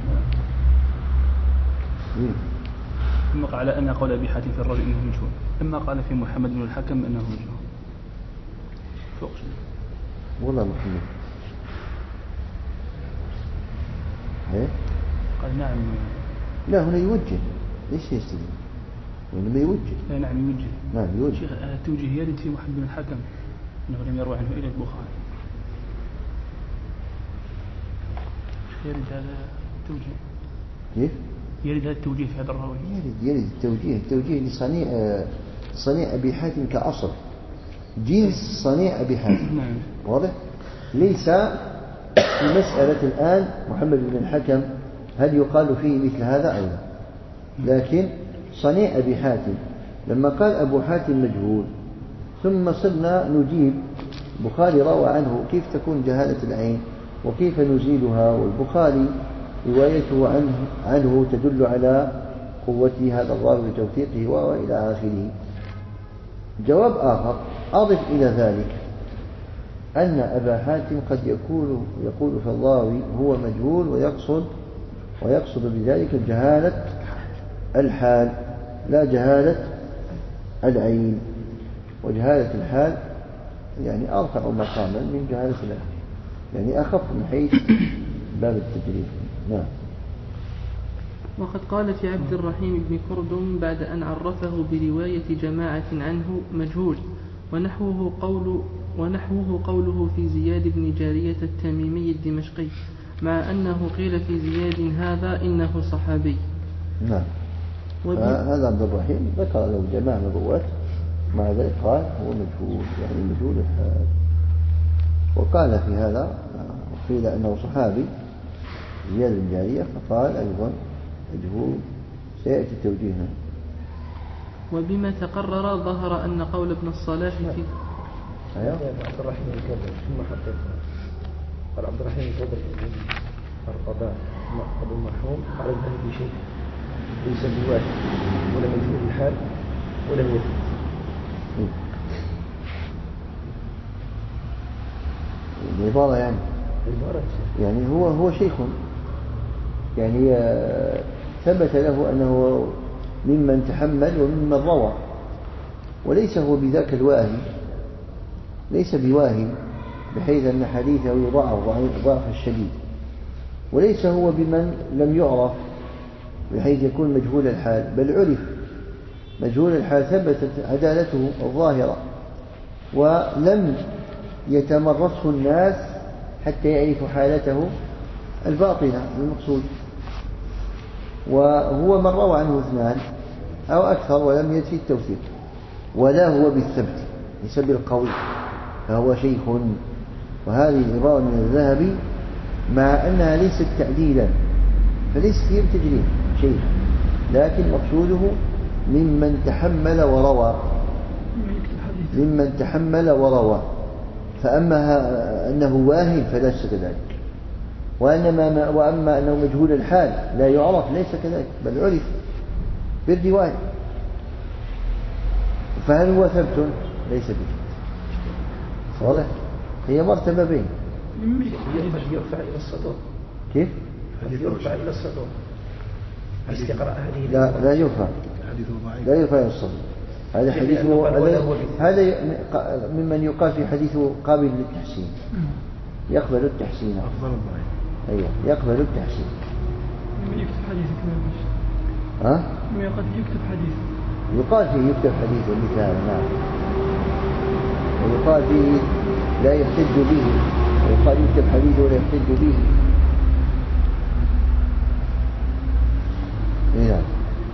مم. ثم قال على أن قول أبي حاتم في الرجل إنه مجهول، ثم قال في محمد بن الحاكم أنه مجهول. فوق شيء. والله محمد. إيه؟ قال نعم. لا هنا يوجه، ليش يستدل؟ وإنما يوجه. لا نعم يوجه. نعم يوجه. شيخ التوجيه يرد في محمد بن الحاكم أنه لم يروي عنه إلى البخاري. يرد هذا التوجيه. كيف؟ يرد هذا التوجيه في هذا الراوي. يرد يرد التوجيه، التوجيه لصنيع صنيع أبي حاتم كأصل، جنس صنيع أبي حاتم. نعم. واضح؟ ليس في مسألة الآن محمد بن الحكم هل يقال فيه مثل هذا أو لا؟ لكن صنيع أبي حاتم لما قال أبو حاتم مجهول ثم صرنا نجيب البخاري روى عنه كيف تكون جهالة العين وكيف نزيلها، والبخاري روايته عنه, عنه تدل على قوة هذا الراوي وتوثيقه وإلى آخره. جواب آخر أضف إلى ذلك أن أبا حاتم قد يكون يقول في الراوي هو مجهول ويقصد ويقصد بذلك جهالة الحال لا جهالة العين، وجهالة الحال يعني أرفع مقاما من جهالة العين، يعني أخف من حيث باب التجريد. نعم. وقد قال في عبد الرحيم بن كردم بعد أن عرفه برواية جماعة عنه مجهول، ونحوه قول ونحوه قوله في زياد بن جارية التميمي الدمشقي، مع أنه قيل في زياد هذا إنه صحابي. نعم. هذا عبد الرحيم ذكر له جماعة من الرواة، مع ذلك قال هو مجهول، يعني مجهول الحال. وقال في هذا قيل أنه صحابي زياد بن جارية، فقال أيضا مجهول، سيأتي توجيهنا. وبما تقرر ظهر أن قول ابن الصلاح في أيوة. عبد الرحيم الكبر ثم حطيت قال عبد الرحيم الكبر القضاء أبو المرحوم خرج له بشيء ليس بواحد ولا مجهول الحال ولا يثبت. العبارة يعني يعني هو هو شيخ، يعني ثبت له أنه ممن تحمل وممن روى، وليس هو بذاك الواهي، ليس بواهي بحيث أن حديثه يضاعف ضعف الشديد، وليس هو بمن لم يعرف بحيث يكون مجهول الحال، بل عرف مجهول الحال، ثبتت عدالته الظاهرة ولم يتمرسه الناس حتى يعرفوا حالته الباطنة المقصود. وهو من روى عنه اثنان أو أكثر ولم يجد التوثيق، ولا هو بالثبت ليس بالقوي، فهو شيخ. وهذه العبارة من الذهبي مع أنها ليست تعديلا، فليس فيه تجريح شيخ، لكن مقصوده ممن تحمل وروى، ممن تحمل وروى. فأما أنه واهي فليس كذلك، وأنما وأما أنه مجهول الحال لا يعرف ليس كذلك، بل عرف بالرواية. فهل هو ثبت؟ ليس بثبت. واضح؟ هي مرتبة بين يرفع إلى الصدور. كيف؟ يرفع إلى الصدور. استقراء هذه لا لا يرفع، لا يرفع إلى الصدور. هذا حديثه هذا ممن يقال في حديثه قابل للتحسين، يقبل التحسين. أيوة يقبل التحسين. من يكتب حديثه كمان؟ ها؟ من قد يكتب حديثه؟ يقال فيه يكتب حديثه مثال، نعم. ويقال فيه لا يحتج به، ويقال يكتب حديثه ولا يحتج به. نعم.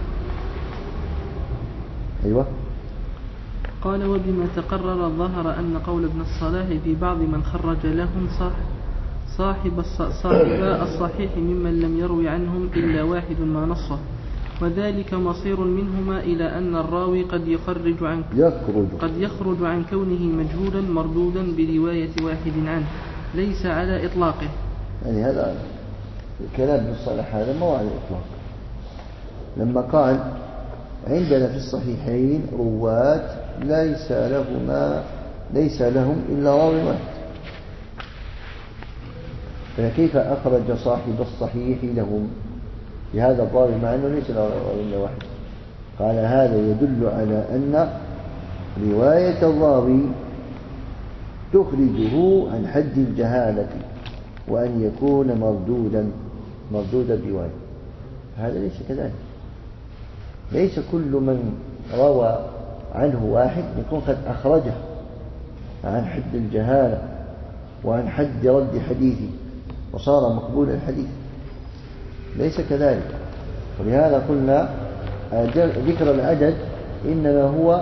أيوة. قال وبما تقرر ظهر أن قول ابن الصلاح في بعض من خرج لهم صح صاحب صاحب الصحيح ممن لم يروي عنهم إلا واحد ما نصه، وذلك مصير منهما إلى أن الراوي قد يخرج عن يخرج قد يخرج عن كونه مجهولا مردودا برواية واحد عنه ليس على إطلاقه. يعني هذا كلام ابن الصلاح هذا مو على الإطلاق، لما قال عندنا في الصحيحين رواة ليس لهما ليس لهم إلا راوي واحد، فكيف أخرج صاحب الصحيح لهم بهذا الراوي مع أنه ليس له راوي إلا واحد؟ قال هذا يدل على أن رواية الراوي تخرجه عن حد الجهالة وأن يكون مردودا مردود الرواية. هذا ليس كذلك، ليس كل من روى عنه واحد يكون قد أخرجه عن حد الجهالة وعن حد رد حديثه وصار مقبول الحديث، ليس كذلك. ولهذا قلنا ذكر العدد إنما هو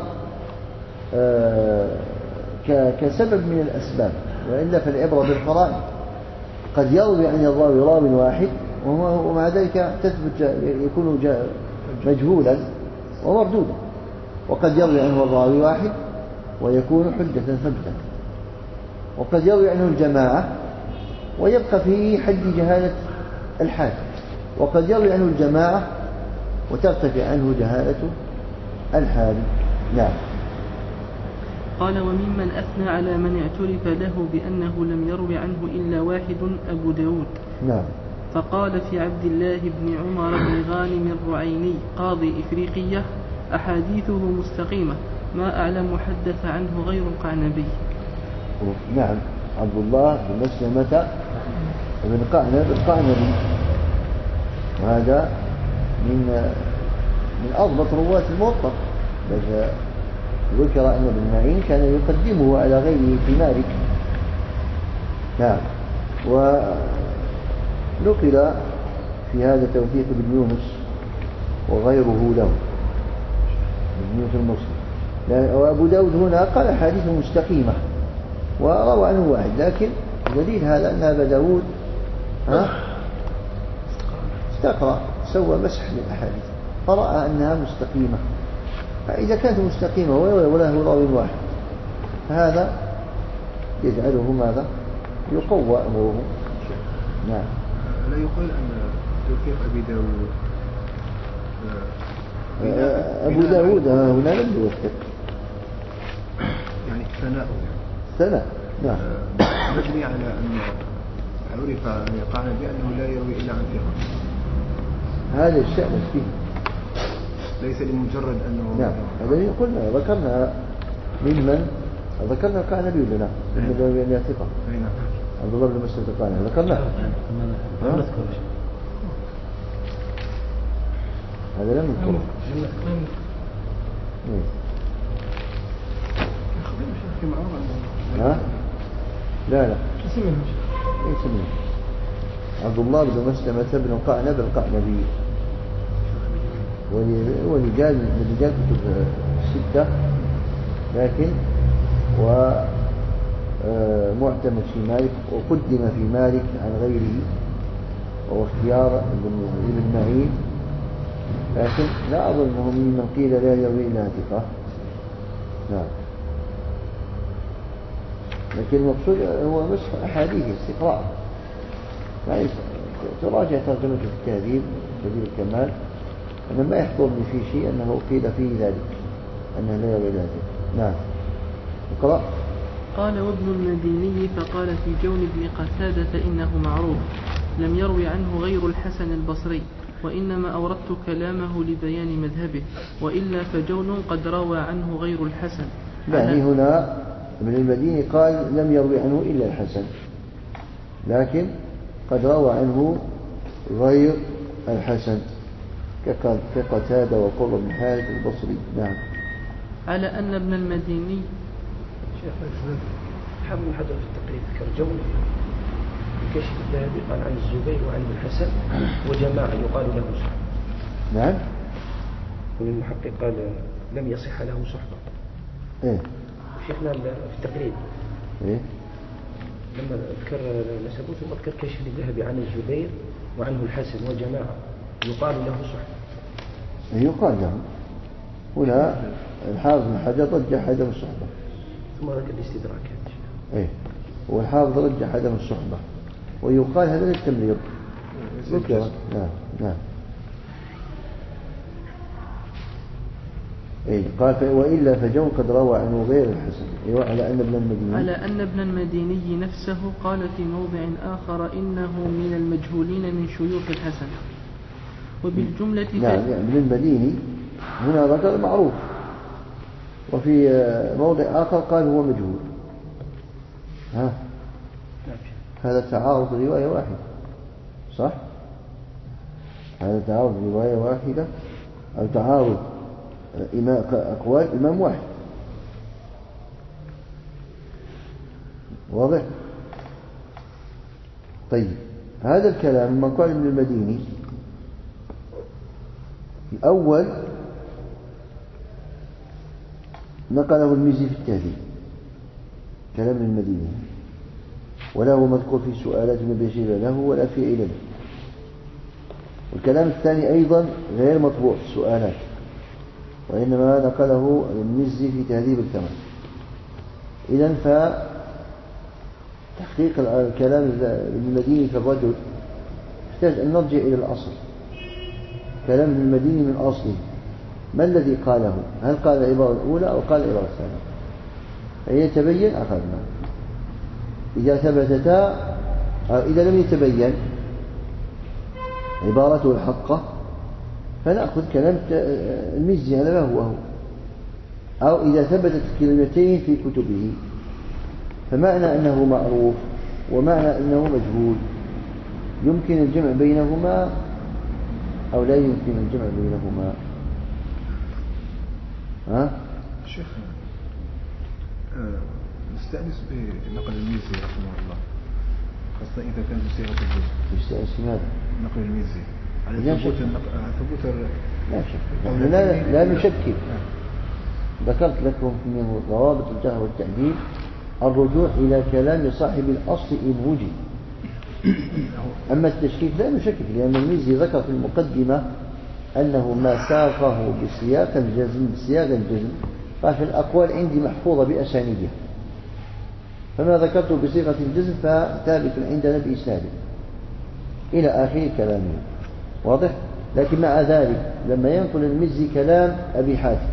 كسبب من الأسباب، وإلا فالعبرة بالقرائن. قد يروي عن الراوي راو واحد ومع ذلك تثبت يكون مجهولا ومردودا، وقد يروي عنه الراوي واحد ويكون حجة ثبتا، وقد يروي عنه الجماعة ويبقى في حد جهالة الحال، وقد يروي عنه الجماعة وترتفع عنه جهالة الحال. نعم. قال وممن أثنى على من اعترف له بأنه لم يروي عنه إلا واحد أبو داود. نعم. فقال في عبد الله بن عمر بن غانم الرعيني قاضي إفريقية أحاديثه مستقيمة ما أعلم حدث عنه غير القعنبي. نعم. عبد الله بن مسلمة بن قعنب القعنبي، وهذا من من أضبط رواة الموطأ، بل ذكر أن ابن معين كان يقدمه على غيره في مالك. نعم. ونقل في هذا توثيق بن يونس وغيره له، بن يونس المصري. وأبو داود هنا قال حديث مستقيمة وروى عنه واحد، لكن دليل هذا أن أبا داود استقرأ سوى مسح للأحاديث فرأى أنها مستقيمة، فإذا كانت مستقيمة وله راوي واحد فهذا يجعله ماذا؟ يقوى أمره. نعم. لا يقال أن توثيق أبي داود أبو داود هنا لم يوثق، يعني ثناء ثناء. نعم. مجري على أن عرف قال بأنه لا يروي إلا عن ثقة، هذا الشأن فيه ليس لمجرد أنه. نعم. هذا قلنا ذكرنا ممن ذكرنا القعنبي لنا من الذين ثقة. نعم. عبد الله بن مسعود القعنبي ذكرنا. هذا لم يذكر. ها؟ لا لا. ليس منه. عبد الله بن مسلمة بن القعنب القعنبي، ورجال من رجال كتب الستة، لكن ومعتمد في مالك وقدم في مالك عن غيره، وهو اختيار ابن معين، لكن لا أظن أنه ممن قيل لا يروي إلا ثقة. نعم. لكن المقصود هو مسح أحاديث استقراء، يعني تراجع ترجمة في التهذيب تهذيب الكمال، أنا ما يحضرني في شيء أنه قيل فيه ذلك أنه لا يروي إلا ثقة. نعم. اقرأ. قال وابن المديني فقال في جون بن قتادة إنه معروف لم يروي عنه غير الحسن البصري، وإنما أوردت كلامه لبيان مذهبه، وإلا فجون قد روى عنه غير الحسن. يعني هنا ابن المديني قال لم يروي عنه إلا الحسن، لكن قد روى عنه غير الحسن كقتادة وقرة بن حارث البصري. نعم. على أن ابن المديني شيخ حافظ بن حجر في التقريب ذكر جون بكشف الذهبي قال عن الزبير وعن الحسن وجماعة يقال له صحبة. نعم. والمحقق قال لم يصح له صحبة. إيه. شيخنا في التقريب إيه؟ لما ذكر نسبه ثم ذكر كشف الذهبي عن الزبير وعنه الحسن وجماعة يقال له صحبة. يقال له. هنا الحافظ بن حجر رجح عدم الصحبة. ثم ذكر الاستدراك. إيه. والحافظ رجح عدم الصحبة، ويقال هذا للتمريض. ذكر. نعم. نعم. إيه قال وإلا فجون قد روى عنه غير الحسن، على أن ابن المديني على أن ابن المديني نفسه قال في موضع آخر إنه من المجهولين من شيوخ الحسن وبالجملة. نعم. يعني ابن المديني هنا ذكر معروف، وفي موضع آخر قال هو مجهول. ها هذا تعارض رواية واحدة، صح؟ هذا تعارض رواية واحدة أو تعارض أقوال إمام واحد. واضح؟ طيب هذا الكلام من قال ابن المديني الأول نقله الميزي في التهذيب كلام ابن المديني، ولا هو مذكور في سؤالات ابن بشير له ولا في علله. والكلام الثاني أيضا غير مطبوع السؤالات، وإنما نقله المزي في تهذيب الكمال. إذن فتحقيق الكلام المديني في الرجل يحتاج أن نرجع إلى الأصل. كلام المديني من أصله ما الذي قاله؟ هل قال العبارة الأولى أو قال العبارة الثانية؟ فإن يتبين أخذنا، إذا ثبتتا إذا لم يتبين عبارته الحقة فنأخذ كلام المزي على ما هو هو. أو إذا ثبتت كلمتين في كتبه فمعنى أنه معروف ومعنى أنه مجهول يمكن الجمع بينهما أو لا يمكن الجمع بينهما. ها؟ شيخ نستأنس بنقل الميزي رحمه الله، خاصة إذا كان بصيغة الجزء. يستأنس بماذا؟ نقل الميزي على ثبوت ثبوت لا شك، لا, لا نشكك. ذكرت لكم منه ضوابط الجهر والتعديل، الرجوع إلى كلام صاحب الأصل إن وجد. أما التشكيك لا نشكك، لأن الميزي ذكر في المقدمة أنه ما ساقه بسياق الجزم بسياق الجزم قال في الأقوال عندي محفوظة بأسانيدها، فما ذكرته بصيغة الجزم فثابت عندنا بإسناده إلى آخر كلامه. واضح؟ لكن مع ذلك لما ينقل المزي كلام أبي حاتم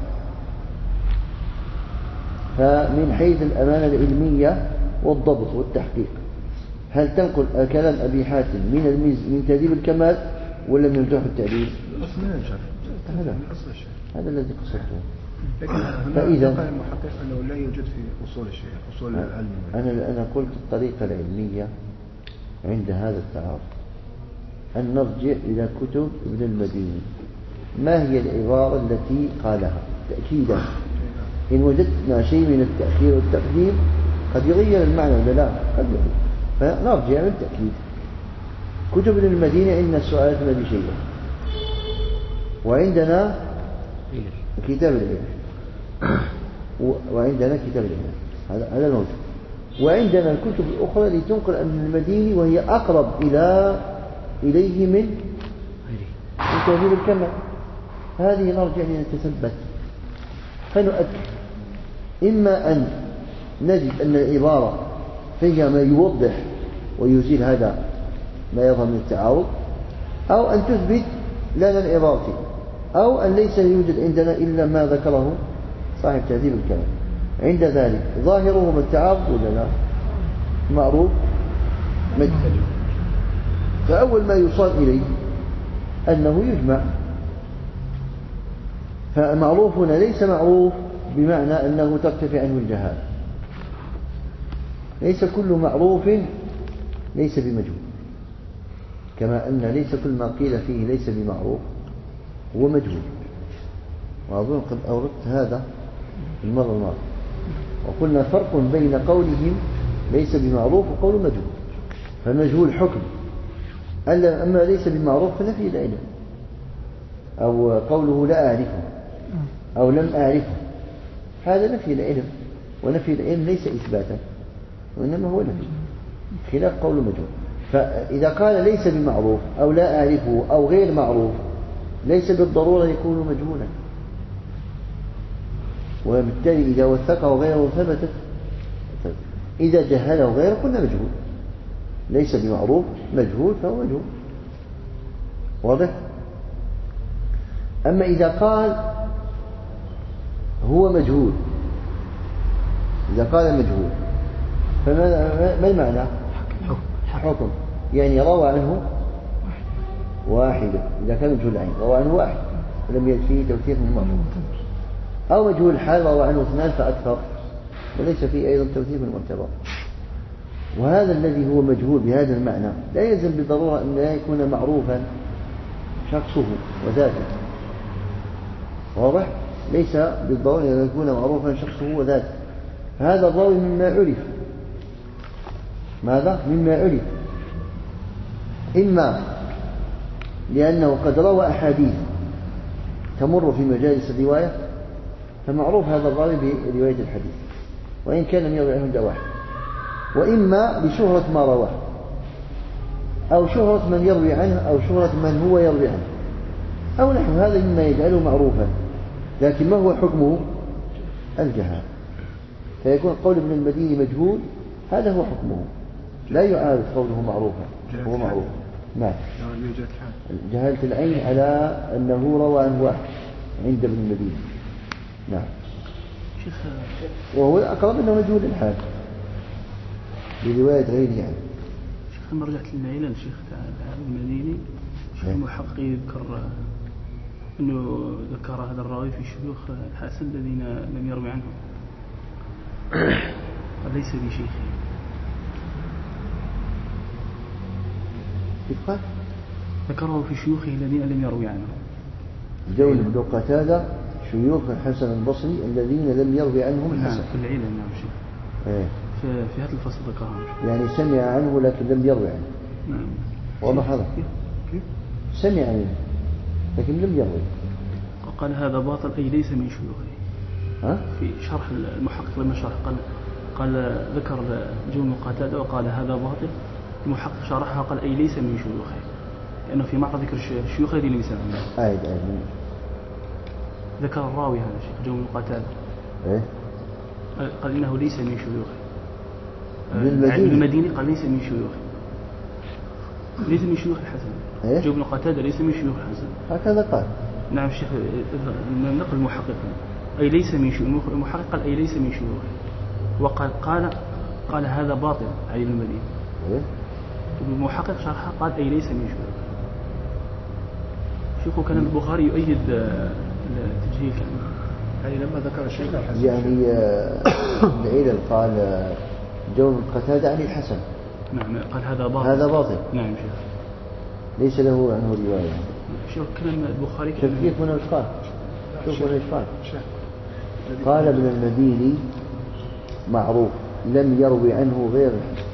فمن حيث الأمانة العلمية والضبط والتحقيق هل تنقل كلام أبي حاتم من المزي من تهذيب الكمال ولا من مفتوح التعديل؟ هذا هذا الذي قصدته. فإذا قال المحقق أنه لا يوجد في أصول الشيء أصول العلم. أنا أنا قلت الطريقة العلمية عند هذا التعارض أن نرجع إلى كتب ابن المديني، ما هي العبارة التي قالها تأكيدا. إن وجدنا شيء من التأخير والتقديم قد يغير المعنى ولا لا، قد يغير، فنرجع للتأكيد. كتب ابن المديني عندنا السؤالات ما بشيء، وعندنا كتاب العلم، وعندنا كتاب العلم هذا هذا الموجود، وعندنا الكتب الأخرى اللي تنقل عن المديني وهي أقرب إلى إليه من تهذيب الكمال. هذه نرجع لنتثبت فنؤكد، إما أن نجد أن العبارة فيها ما يوضح ويزيل هذا ما يظهر من التعارض، أو أن تثبت لنا العبارة، أو أن ليس يوجد عندنا إلا ما ذكره صاحب تهذيب الكلام. عند ذلك ظاهرهما التعارض ولا لا؟ معروف مجهول. فأول ما يوصل إليه أنه يجمع. فمعروف هنا ليس معروف بمعنى أنه ترتفع عنه الجهالة، ليس كل معروف ليس بمجهول، كما أن ليس كل ما قيل فيه ليس بمعروف هو مجهول. وأظن قد أوردت هذا المرة الماضية وقلنا فرق بين قولهم ليس بمعروف وقول مجهول. فالمجهول حكم، أما ليس بمعروف فنفي العلم، أو قوله لا أعرفه أو لم أعرفه هذا نفي العلم، ونفي العلم ليس إثباتا وإنما هو نفي، خلاف قول مجهول. فإذا قال ليس بمعروف أو لا أعرفه أو غير معروف ليس بالضرورة يكون مجهولا، وبالتالي إذا وثقه غيره ثبتت. إذا جهله غيره قلنا مجهول، ليس بمعروف مجهول فهو مجهول. واضح؟ أما إذا قال هو مجهول، إذا قال مجهول فما المعنى؟ حكم، يعني روى عنه واحدة. إذا كان مجهول العين روى عنه واحد ولم يجد فيه توثيق من معروف، أو مجهول الحال روى عنه اثنان فأكثر وليس فيه أيضا توثيق من معتبر. وهذا الذي هو مجهول بهذا المعنى لا يلزم بالضرورة أن لا يكون معروفا شخصه وذاته. واضح؟ ليس بالضرورة أن يكون معروفا شخصه وذاته. هذا الراوي مما عرف، ماذا؟ مما عرف، إما لأنه قد روى أحاديث تمر في مجالس الرواية فمعروف هذا الراوي برواية الحديث وإن كان لم يروي عنه إلا واحد، وإما لشهرة ما رواه أو شهرة من يروي عنه أو شهرة من هو يروي عنه أو نحو هذا مما يجعله معروفا. لكن ما هو حكمه؟ الجهال. فيكون قول ابن المديني مجهول، هذا هو حكمه، لا يعارض قوله معروفا، هو معروف. نعم. جهالة العين على أنه روى عن واحد عند ابن المديني. نعم. وهو أقرب أنه مجهول الحال برواية غيره يعني. شيخ لما رجعت للعلل شيخ ابن المديني شيخ المحقق يذكر أنه ذكر هذا الراوي في شيوخ الحسن الذين لم يروي عنه وليس بشيخه. كيف قال؟ ذكره في شيوخه الذين لم يروي عنه. جول بن قتادة شيوخ الحسن البصري الذين لم يروي عنهم الحسن. في العلل. نعم شيخ. إيه. في في هذا الفصل ذكرهم. يعني سمع عنه لكن لم يروي عنه. نعم. واضح هذا؟ كيف؟ سمع عنه لكن لم يروي. وقال هذا باطل أي ليس من شيوخه. ها؟ في شرح المحقق لما شرح قال قال ذكر جول بن قتادة وقال هذا باطل. المحقق شرحها قال أي ليس من شيوخه، لأنه في معرض ذكر الشيوخ الذين لم يسمعوا. أيد أيد. ذكر الراوي هذا الشيخ جول بن قتادة. إيه؟ قال إنه ليس من شيوخه. بالمدينة. المدينة قال ليس من شيوخه. ليس من شيوخ الحسن. إيه؟ جول بن قتادة ليس من شيوخ الحسن. هكذا قال. نعم الشيخ نقل المحقق أي ليس من شيوخ. المحقق قال أي ليس من شيوخه. وقال قال قال هذا باطل علي المدينة. إيه؟ المحقق شرحها قال أي ليس من شيوخ. شوفوا كلام البخاري يؤيد التجهيل كلام. يعني لما ذكر الشيخ الحسن يعني العلل قال جول بن قتادة عن الحسن. نعم قال هذا باطل. هذا باطل. نعم شيخ. ليس له عنه رواية. شوف كلام البخاري. شوف كيف هنا ايش قال؟ شوف هنا ايش قال؟ قال ابن المديني معروف لم يروي عنه غير الحسن.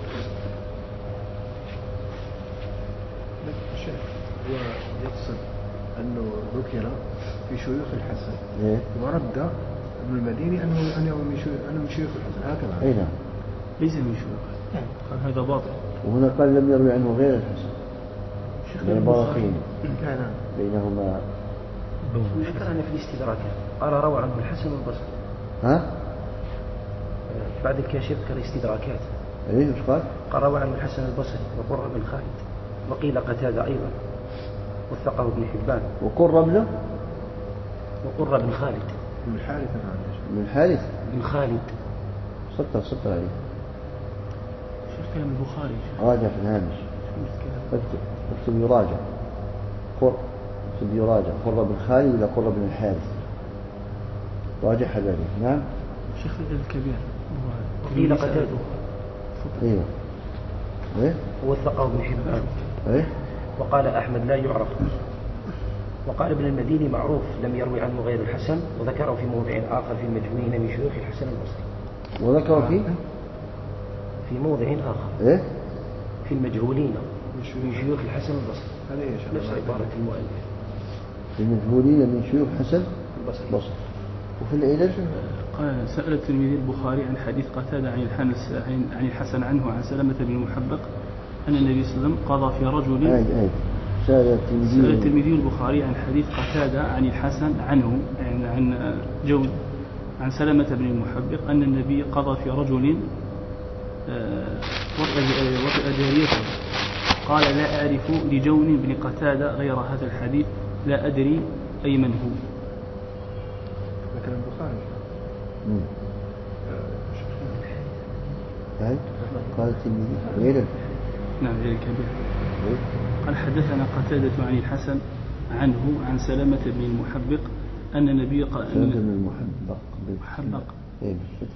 الشيخ هو يقصد أنه ذكر في شيوخ الحسن. إيه؟ ورد ابن المديني أنه أنه من شيوخ أنه من شيوخ الحسن هكذا. أي نعم. ليس من شيوخ. قال هذا باطل. وهنا قال لم يروي عنه غير الحسن. شيخ البراقين كان بينهما. ذكرنا في الاستدراكات قال روى عنه الحسن البصري. ها؟ بعد الكاشف ذكر استدراكات. ايه ايش قال؟ قال روى عنه الحسن البصري وقرة بن خالد وقيل قتادة أيضا وثقه ابن حبان. وقرة له؟ وقرة بن خالد. من الحارث من الحارث بن خالد. سطر سطر عليه. شوف كلام البخاري. راجع في الهامش. اكتب اكتب يراجع. قر اكتب يراجع قرة بن خالد ولا قرة بن الحارث. راجع هذا. نعم. شيخ الكبير. وقيل قتادة. ايوه. ايه؟ وثقه ابن حبان. ايه؟ وقال أحمد لا يعرف. وقال ابن المديني معروف لم يروي عنه غير الحسن وذكره في موضع آخر في المجهولين من شيوخ الحسن البصري. وذكر فيه؟ في موضع آخر. ايه؟ في المجهولين من شيوخ الحسن البصري. هذا ايش؟ نفس عبارة المؤلف. المجهولين من شيوخ حسن البصري. وفي العلل قال سأل الترمذي البخاري عن حديث قتادة عن الحنس عن الحسن عنه عن سلمة بن المحبق أن النبي صلى الله عليه وسلم قضى في رجل. عيد عيد. سأل الترمذي البخاري عن حديث قتادة عن الحسن عنه يعني عن جود عن سلمة بن المحبق أن النبي قضى في رجل وطئ جاريته. قال لا أعرف لجون بن قتادة غير هذا الحديث لا أدري أي من هو. ذكر البخاري. امم. هاي قال الترمذي غيره. نعم غير كبير. قال حدثنا قتادة عن الحسن عنه عن سلمة بن المحبق أن النبي قال سلمة بن المحبق محبق إيه بالفتح.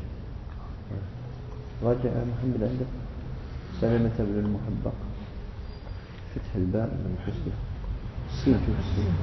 راجع محمد عندك سلمة بن المحبق فتح الباء من الحسن السين شوف السين.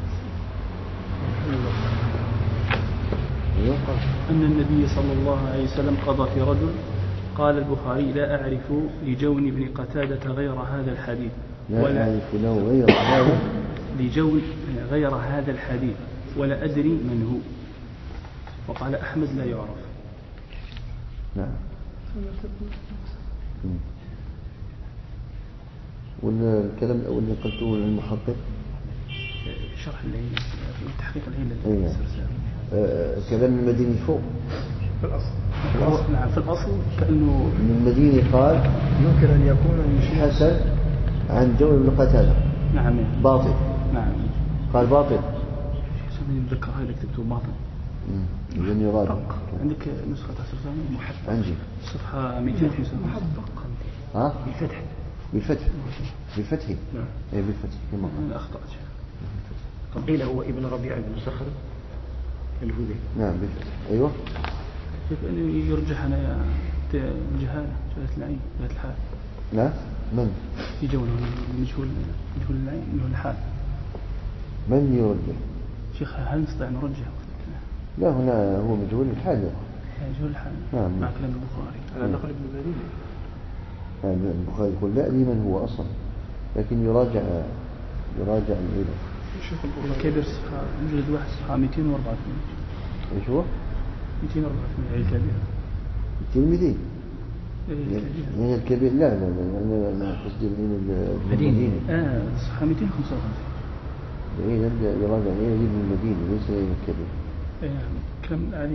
أن النبي صلى الله عليه وسلم قضى في رجل. قال البخاري لا أعرف لجون بن قتادة غير هذا الحديث لا أعرف له غير هذا لجون غير هذا الحديث ولا أدري من هو. وقال أحمد لا يعرف. نعم. والكلام الأول اللي قلته للمحقق شرح العين تحقيق العين أيه. آه كلام المديني فوق في الأصل في الأصل نعم في الأصل كأنه المديني قال يمكن أن يكون حسن عن جو بن قتادة نعم باطل نعم قال باطل نتذكر هاي اللي كتبته باطل إذن يراد عندك نسخة السرساني محقق عندي صفحة مئتين وخمسة محقق ها بالفتح بالفتح بالفتح نعم اي بالفتح كما أنا أخطأت قيل هو ابن ربيع بن صخر الهذلي. نعم بالفتح أيوة كيف أنه يرجح أنا الجهالة جهالة العين جهالة الحال لا من في جوله مجهول مجهول العين مجهول الحال من يرجح شيخ هل نستطيع أن نرجح لا هنا هو مجهول الحال مجهول الحال نعم مع كلام البخاري على نقل ابن المديني يعني البخاري يقول لا لمن هو أصلا لكن يراجع يراجع العلم شيخ الكبير صفحة مجلد واحد صفحة مئتين وأربعة وثمانين ايش هو؟ مئتين وأربعة وثمانين الكبير الترمذي الكبير يعني الكبير لا لا لا أنا أنا قصدي المديني آه صفحة مئتين وخمسة وخمسين إيه نبدأ يراجع إيه ابن المديني ليس الكبير إيه نعم كلام العلي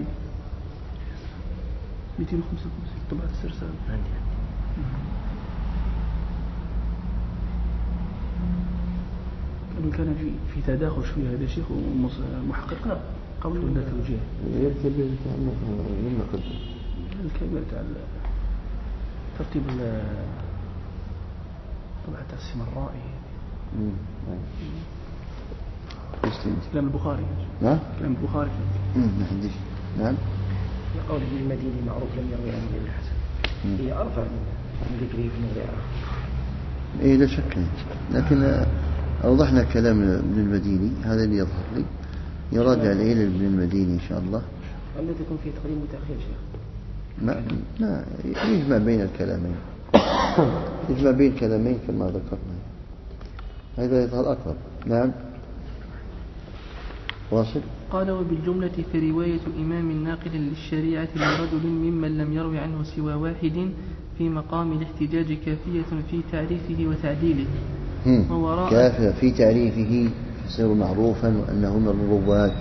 مئتين وخمسة وخمسين طبعة السرسال عندي كان في في تداخل شوية هذا الشيخ ومحقق قول ولا توجيه إيه الكبير تعمل لما قلت الكبير تاع ترتيب طبعة السمرائي كلام البخاري نعم كلام البخاري ما عنديش نعم قول ابن المديني معروف لم يروي عن ابن الحسن هي أرفع من ذكره ابن غيره. إيه لا شك لكن أوضحنا كلام ابن المديني هذا اللي يظهر لي يراجع العيل ابن المديني إن شاء الله. هل تكون فيه تقديم وتأخير شيخ؟ ما ما يجمع بين الكلامين يجمع بين كلامين كما ذكرنا هذا يظهر أكبر. نعم واصل. قال وبالجملة في رواية إمام ناقل للشريعة لرجل ممن لم يروي عنه سوى واحد في مقام الاحتجاج كافية في تعريفه وتعديله. كافية في تعريفه يصير معروفا وأنه من الرواة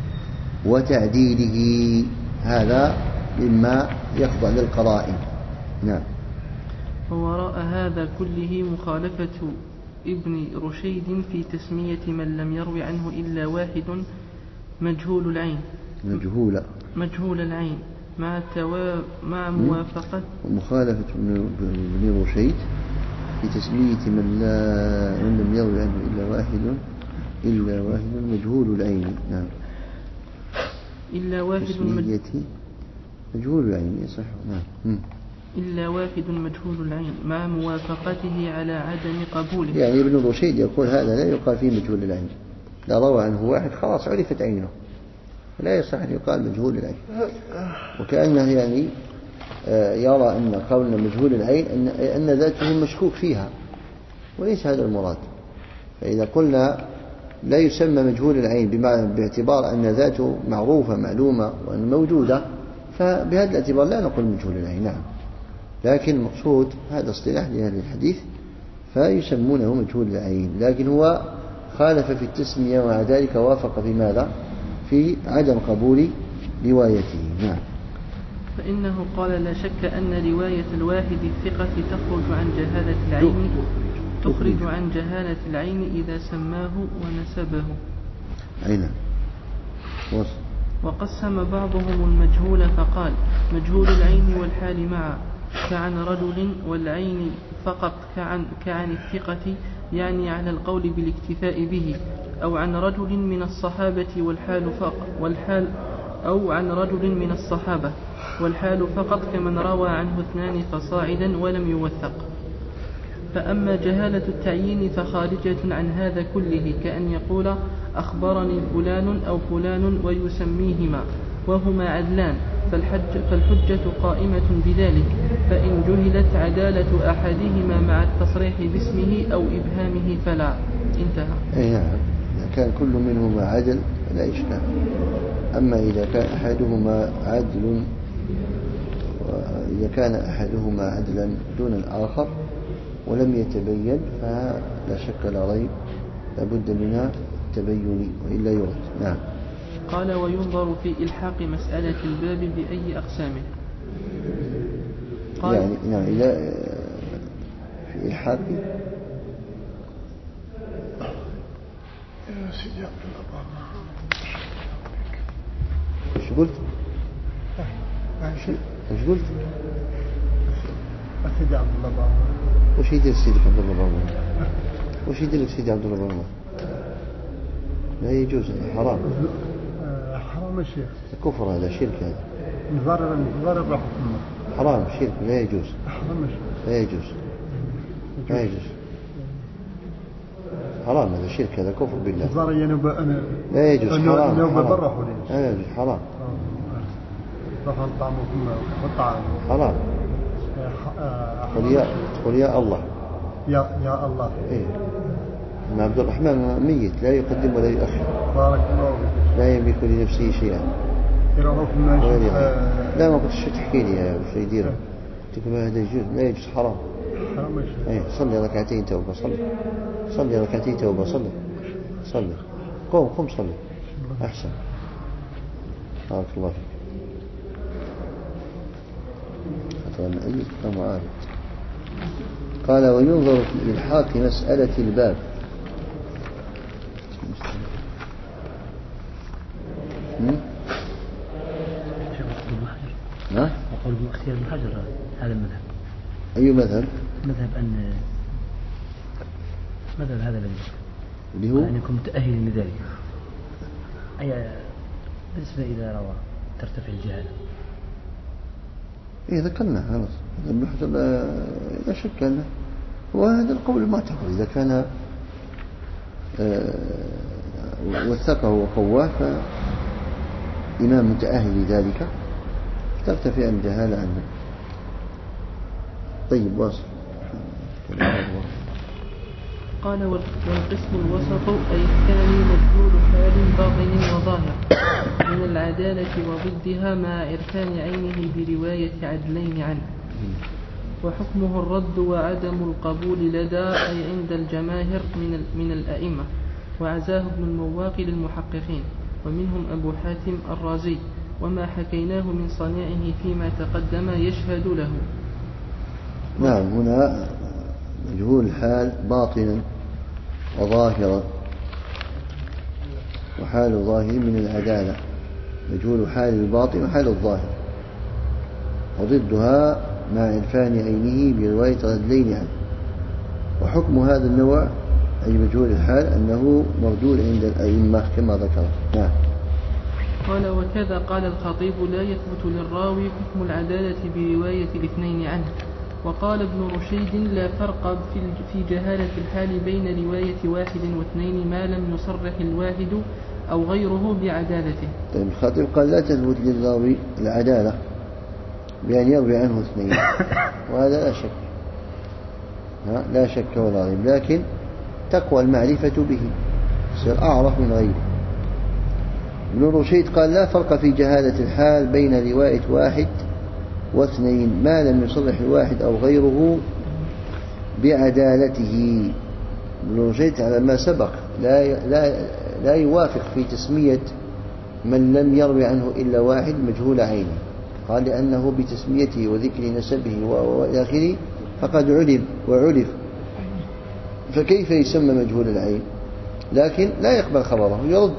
وتعديله هذا مما يخضع للقرائن. نعم. ووراء هذا كله مخالفة ابن رشيد في تسمية من لم يروي عنه إلا واحد مجهول العين مجهول مجهول العين مع توا مع موافقة مخالفة ابن رشيد في تسمية من لا من لم يروي عنه إلا واحد إلا واحد مجهول العين. نعم. إلا واحد تسمية مجهول العين يصح. نعم. إلا واحد مجهول العين مع موافقته على عدم قبوله. يعني ابن رشيد يقول هذا لا يقال فيه مجهول العين لا روى عنه واحد خلاص عرفت عينه لا يصح أن يقال مجهول العين وكأنه يعني يرى أن قولنا مجهول العين أن, أن ذاته مشكوك فيها وليس هذا المراد. فإذا قلنا لا يسمى مجهول العين باعتبار أن ذاته معروفة معلومة وأن موجودة فبهذا الاعتبار لا نقول مجهول العين. نعم. لكن المقصود هذا اصطلاح لأهل الحديث فيسمونه مجهول العين لكن هو خالف في التسمية ومع ذلك وافق في ماذا في عدم قبول روايته. نعم. فإنه قال لا شك أن رواية الواحد الثقة تخرج عن جهالة العين تخرج عن جهالة العين إذا سماه ونسبه. أين وقسم بعضهم المجهول فقال مجهول العين والحال معا كعن رجل والعين فقط كعن, كعن الثقة يعني على القول بالاكتفاء به أو عن رجل من الصحابة والحال فقط والحال أو عن رجل من الصحابة والحال فقط كمن روى عنه اثنان فصاعدا ولم يوثق. فأما جهالة التعيين فخارجة عن هذا كله كأن يقول أخبرني فلان أو فلان ويسميهما وهما عدلان فالحج فالحجة قائمة بذلك فإن جهلت عدالة أحدهما مع التصريح باسمه أو إبهامه فلا. انتهى. أي نعم. إذا كان كل منهما عدل فلا إشكال. أما إذا كان أحدهما عدل إذا كان أحدهما عدلا دون الآخر ولم يتبين فلا شك لا ريب لابد من التبين وإلا يرد. نعم. قال وينظر في إلحاق مسألة الباب بأي أقسامه. قال يعني نعم إلى في إلحاق ايش قلت؟ ايش قلت؟ سيدي عبد الله بابا. وش يدير سيدي عبد الله بابا؟ وش يدير سيدي عبد الله بابا؟ لا يجوز، حرام. حرام يا شيخ. كفر هذا، شرك هذا. ضرر ضرر حكمه. حرام، شرك، لا يجوز. حرام يا شيخ. لا يجوز. لا يجوز. حرام هذا، شرك هذا، كفر بالله. ضرر يعني أنا. لا يجوز، حرام. لو ببرح لا يجوز، حرام. رفع الطعام والطعام. حرام. قل يا قل يا الله. يا يا الله. إيه. ما عبد الرحمن ميت لا يقدم ولا يؤخر. بارك الله فيك. لا يملك لنفسه شيئا. آه لا ما قلت شو تحكي لي يا وش يدير؟ تقول هذا يجوز، لا يجوز، حرام. حرام يا شيخ. إيه صلي ركعتين توبة، صلي. صلي ركعتين توبة، صلي. صلي. قوم قم صلي. أحسن. بارك الله فيك. أو معارض. قال وينظر في إلحاق مسألة الباب. ها؟ أقول اختيار ابن حجر هذا المذهب. أي مذهب؟ مذهب أن مذهب هذا الذي اللي هو أن يكون متأهل لذلك. أي بالنسبة إذا روى ترتفع الجهالة. إيه ذكرنا خلاص. ابن حجر لا شك أنه وهذا القول معتبر إذا كان وثقه وقواه فإمام متأهل لذلك ترتفع الجهالة عنه. طيب واصل. قال والقسم الوسط أي الثاني مجهول حال باطن وظاهر من العدالة وضدها مع عرفان عينه برواية عدلين عنه، وحكمه الرد وعدم القبول لدى أي عند الجماهير من من الأئمة، وعزاه ابن المواق للمحققين ومنهم أبو حاتم الرازي، وما حكيناه من صنيعه فيما تقدم يشهد له. نعم هنا مجهول الحال باطنا وظاهرا، وحال الظاهر من العدالة، مجهول حال الباطن وحال الظاهر، وضدها مع عرفان عينه برواية عدلين عنه. وحكم هذا النوع أي مجهول الحال أنه مردود عند الأئمة كما ذكر. نعم. قال وكذا قال الخطيب لا يثبت للراوي حكم العدالة برواية الاثنين عنه. وقال ابن رشيد لا فرق في جهالة الحال بين رواية واحد واثنين ما لم يصرح الواحد أو غيره بعدالته. طيب الخطيب قال لا تثبت للراوي العدالة بأن يروي عنه اثنين، وهذا لا شك لا شك ولا ريب، لكن تقوى المعرفة به يصير أعرف من غيره. ابن رشيد قال لا فرق في جهالة الحال بين رواية واحد واثنين ما لم يصرح الواحد أو غيره بعدالته. ابن رشيد على ما سبق لا, لا, لا يوافق في تسمية من لم يروي عنه إلا واحد مجهول عينه، قال لأنه بتسميته وذكر نسبه وإلى آخره فقد علم وعرف، فكيف يسمى مجهول العين؟ لكن لا يقبل خبره، يرد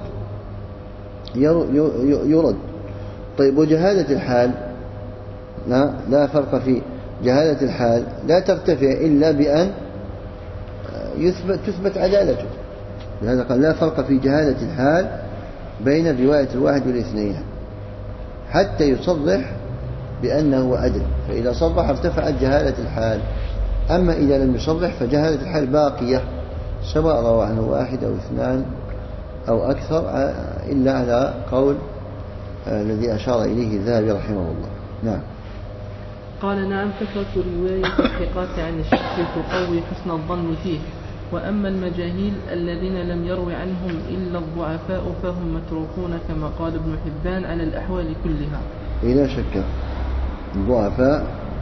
يرد. طيب وجهالة الحال لا, لا فرق في جهالة الحال لا ترتفع إلا بأن يثبت تثبت عدالته. لهذا قال لا فرق في جهالة الحال بين الرواية الواحد والاثنين حتى يصرح بأنه عدل، فإذا صرح ارتفعت جهالة الحال. أما إذا لم يصرح فجهالة الحال باقية سواء روى عنه واحد أو اثنان أو أكثر، إلا على قول الذي أشار إليه الذهبي رحمه الله. نعم. قال نعم كثرة رواية الثقات عن الشخص تقوي حسن الظن فيه، وأما المجاهيل الذين لم يروي عنهم إلا الضعفاء فهم متروكون كما قال ابن حبان على الأحوال كلها. لا شك الضعفاء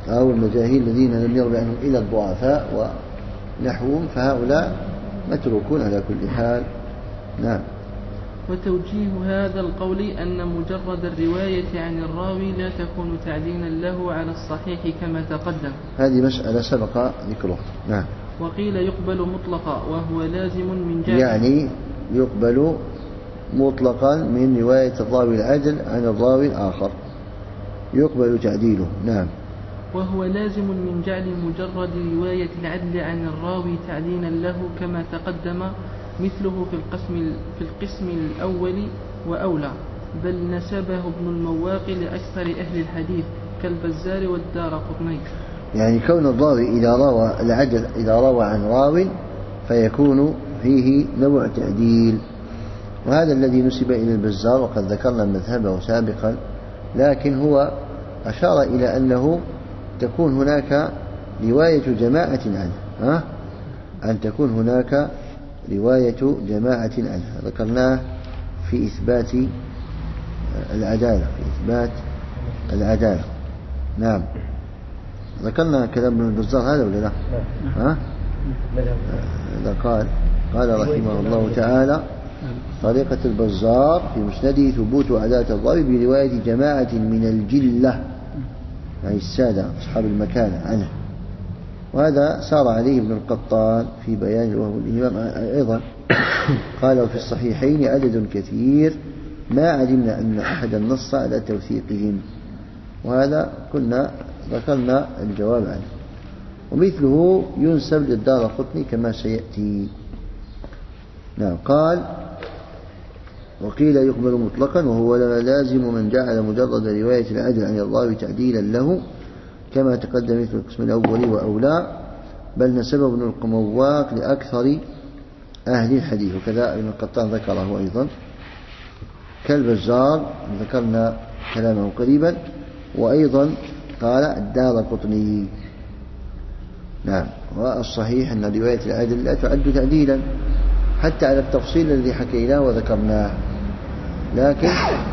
أو المجاهيل الذين لم يروي عنهم إلا الضعفاء ونحوهم، فهؤلاء متروكون على كل حال. نعم. وتوجيه هذا القول أن مجرد الرواية عن الراوي لا تكون تعديلا له على الصحيح كما تقدم. هذه مسألة سبق ذكرها. نعم. وقيل يقبل مطلقا وهو لازم من جهة، يعني يقبل مطلقا من رواية الراوي العدل عن الراوي الآخر يقبل تعديله. نعم. وهو لازم من جعل مجرد رواية العدل عن الراوي تعديلا له كما تقدم، مثله في القسم في القسم الأول وأولى، بل نسبه ابن المواق لأكثر أهل الحديث كالبزار والدارقطني. يعني كون الراوي إذا روى العدل إذا روى عن راو فيكون فيه نوع تعديل، وهذا الذي نسب إلى البزار، وقد ذكرنا مذهبه سابقا، لكن هو أشار إلى أنه تكون هناك رواية جماعة عنه، ها؟ أن تكون هناك رواية جماعة عنه، ذكرناه في إثبات العدالة في إثبات العدالة. نعم. ذكرنا كلام ابن البزار هذا ولا لا؟ ها؟ إذا قال قال رحمه الله تعالى: طريقة البزار في مسنده ثبوت عدالة الراوي برواية جماعة من الجلة، يعني السادة أصحاب المكانة عنه، وهذا سار عليه ابن القطان في بيان وهو الإمام أيضا. قال: في الصحيحين عدد كثير ما علمنا أن أحدا نص على توثيقهم، وهذا كنا ذكرنا الجواب عنه. ومثله ينسب للدارقطني كما سيأتي. نعم. قال: وقيل يقبل مطلقا وهو لازم من جعل مجرد رواية العدل عن الراوي تعديلا له كما تقدم في القسم الأول وأولى، بل نسبه ابن المواق لأكثر أهل الحديث، وكذا ابن القطان ذكره أيضا كالبزار، ذكرنا كلامه قريبا، وأيضا قال الدارقطني. نعم. والصحيح أن رواية العدل لا تعد تعديلا حتى على التفصيل الذي حكيناه وذكرناه، لكن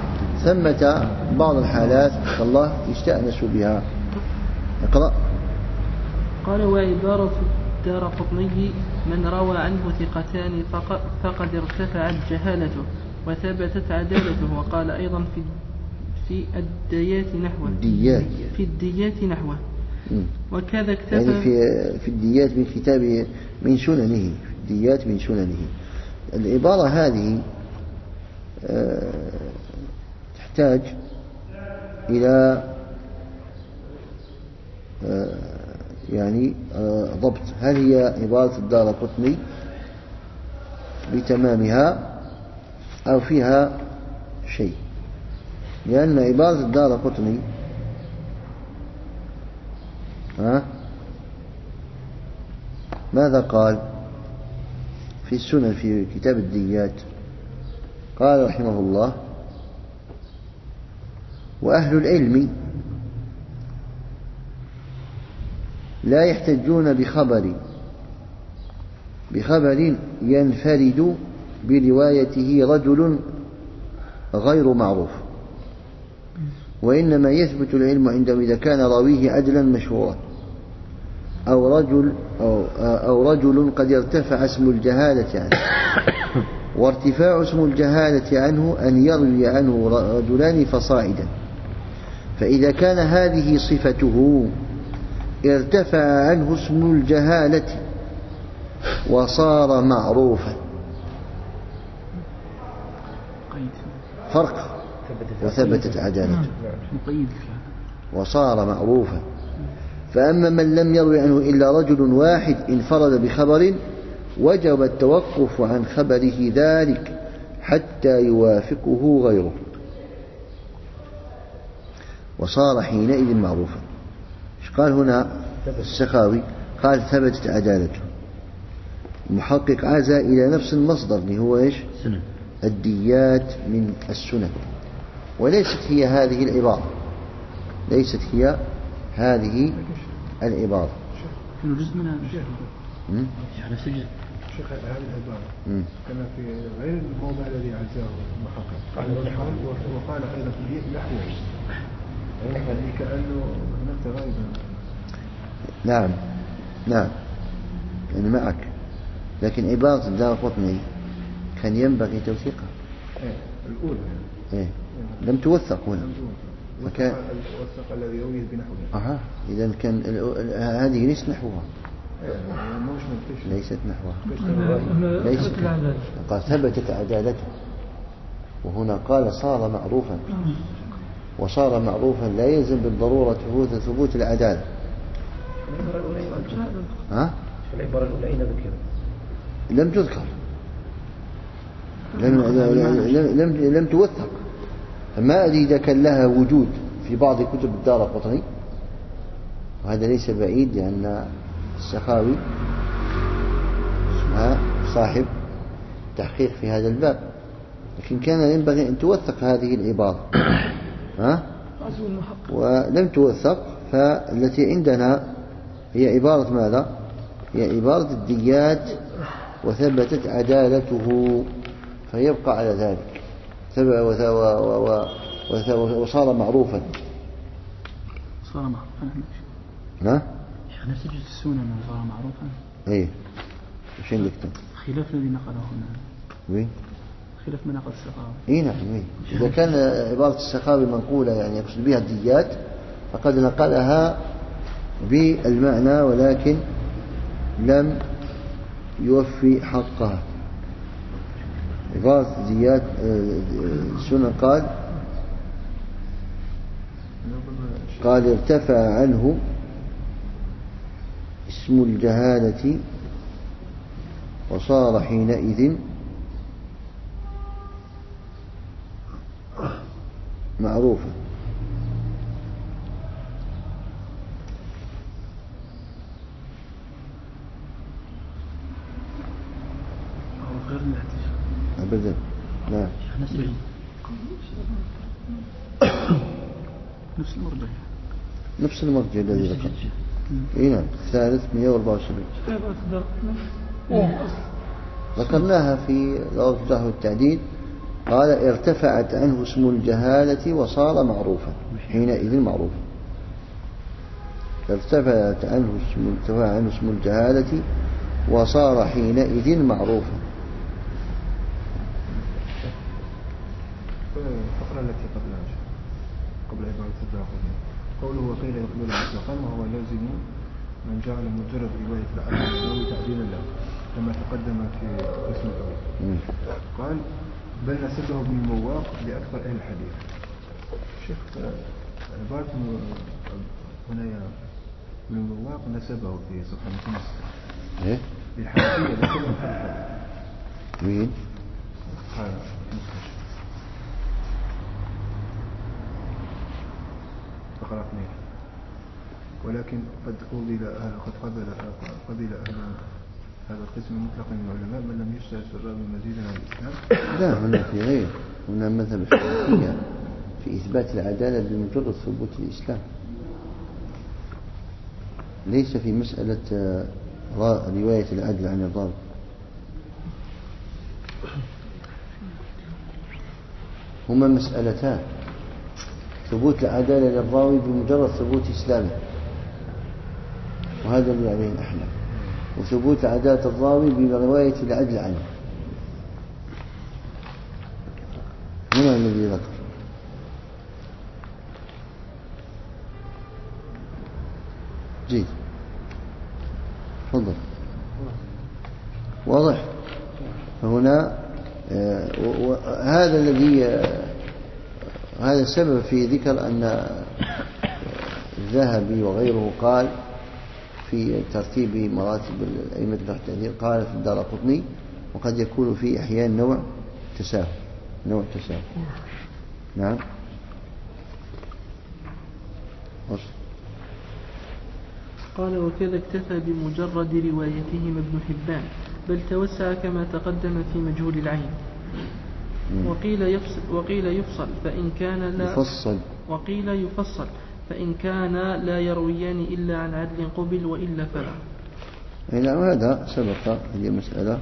ثمة بعض الحالات الله يستأنس بها. اقرأ. قال: وعبارة الدارقطني من روى عنه ثقتان فقد ارتفعت جهالته وثبتت عدالته. وقال أيضا في في الديات نحوه الديات في الديات نحوه وكذا اكتفى، يعني في في الديات من كتاب من سننه، الديات من سننه. العبارة هذه تحتاج إلى يعني ضبط. هل هي عبارة الدارقطني بتمامها أو فيها شيء؟ لأن عبارة الدارقطني ها ماذا قال في السنن في كتاب الديات؟ قال رحمه الله: وأهل العلم لا يحتجون بخبر بخبر ينفرد بروايته رجل غير معروف، وإنما يثبت العلم عندهم إذا كان راويه عدلا مشهورا أو رجل أو, أو رجل قد ارتفع اسم الجهالة عنه، وارتفاع اسم الجهالة عنه أن يروي عنه رجلان فصاعدا، فإذا كان هذه صفته ارتفع عنه اسم الجهالة وصار معروفا. فرق. وثبتت عدالته وصار معروفا. فأما من لم يروي عنه إلا رجل واحد انفرد بخبر وجب التوقف عن خبره ذلك حتى يوافقه غيره، وصار حينئذ معروفا. ايش قال هنا السخاوي؟ قال ثبتت عدالته. المحقق عزى إلى نفس المصدر اللي هو ايش؟ سنن. الديات من السنن، وليست هي هذه العبارة، ليست هي هذه العبارة. شنو جزء منها؟ شيخ نفس الجزء. شيخ هذه العبارة كما في غير الموضع الذي عزاه المحقق، وقال أيضا في نحوه، يعني كأنه هناك غالبا نعم نعم يعني معك، لكن عبارة الدارقطني كان ينبغي توثيقها. إيه الأولى إيه لم توثق هنا. فكان وثق الذي روي بنحوه. أها إذا كان هذه ليست نحوها. ليست نحوها. ليست قال ثبتت عدالته، وهنا قال صار معروفا، وصار معروفا لا يلزم بالضرورة ثبوت العدالة. ها؟ العبارة الأولى أين ذكر؟ لم تذكر، لم لم لم, لم توثق. فما أدري إذا كان لها وجود في بعض كتب الدارقطني، وهذا ليس بعيد لأن السخاوي صاحب تحقيق في هذا الباب، لكن كان ينبغي أن توثق هذه العبارة. ها؟ ولم توثق، فالتي عندنا هي عبارة ماذا؟ هي عبارة الديات وثبتت عدالته، فيبقى على ذلك وصار معروفا. صار معروفا. نعم. شيخ نفس جزء السنة أنه صار معروفا. إيه. وش عندك أنت؟ خلاف الذي نقله هنا. وين؟ خلاف ما نقل السخاوي. إيه نعم. إيه. إذا كان عبارة السخاوي منقولة يعني يقصد بها الديات، فقد نقلها بالمعنى ولكن لم يوفي حقها. عبارة الديات السنة قال قال ارتفع عنه اسم الجهالة وصار حينئذ معروفا. غير الاحتجاج أبدا. نعم. نفس المرجع نفس المرجع الذي ذكر. اي نعم. الثالث مئة وأربعة وسبعين ذكرناها في الارجح والتعديل. قال ارتفعت عنه اسم الجهالة وصار معروفا حينئذ معروفا. ارتفعت عنه اسم ارتفع عنه اسم الجهالة وصار حينئذ معروفا. الفقرة التي قبلها قبل عبارة الدارقطني قوله وقيل يقبل مطلقا وهو لازم من جعل مجرد رواية العدل الراوي تعديلا له كما تقدم في القسم الأول. قال بل نسبه ابن المواق لأكثر أهل الحديث. شيخ عبارة هنا ابن المواق نسبه في صفحة مئتين وستة ايه بالحنفية نسبه في الحديث. مين؟ قال فقرة اثنين ولكن قد قبل قد قبل قبل هذا القسم مطلقا من العلماء من لم يشتهر في الراوي مزيدا عن الإسلام. لا هنا في غير هنا مذهب الشافعية في إثبات العدالة بمجرد ثبوت الإسلام، ليس في مسألة رواية العدل عن الراوي. هما مسألتان: ثبوت العدالة للراوي بمجرد ثبوت إسلامه، وهذا اللي عليه الأحناف، وثبوت عدالة الراوي برواية العدل عنه. هنا الذي ذكر. جيد، تفضل. واضح. فهنا آه هذا الذي آه هذا السبب في ذكر أن الذهبي وغيره قال في ترتيب مراتب الأئمة التحديد، قال في الدارقطني وقد يكون في أحيان نوع تساهل نوع تساهل. نعم. وصل. قال وكذا اكتفى بمجرد روايتهم ابن حبان، بل توسع كما تقدم في مجهول العين. وقيل يفصل, وقيل يفصل فإن كان لا يفصل وقيل يفصل فإن كان لا يرويان إلا عن عدل قبل وإلا فلا. نعم. هذا سبق، هذه مسألة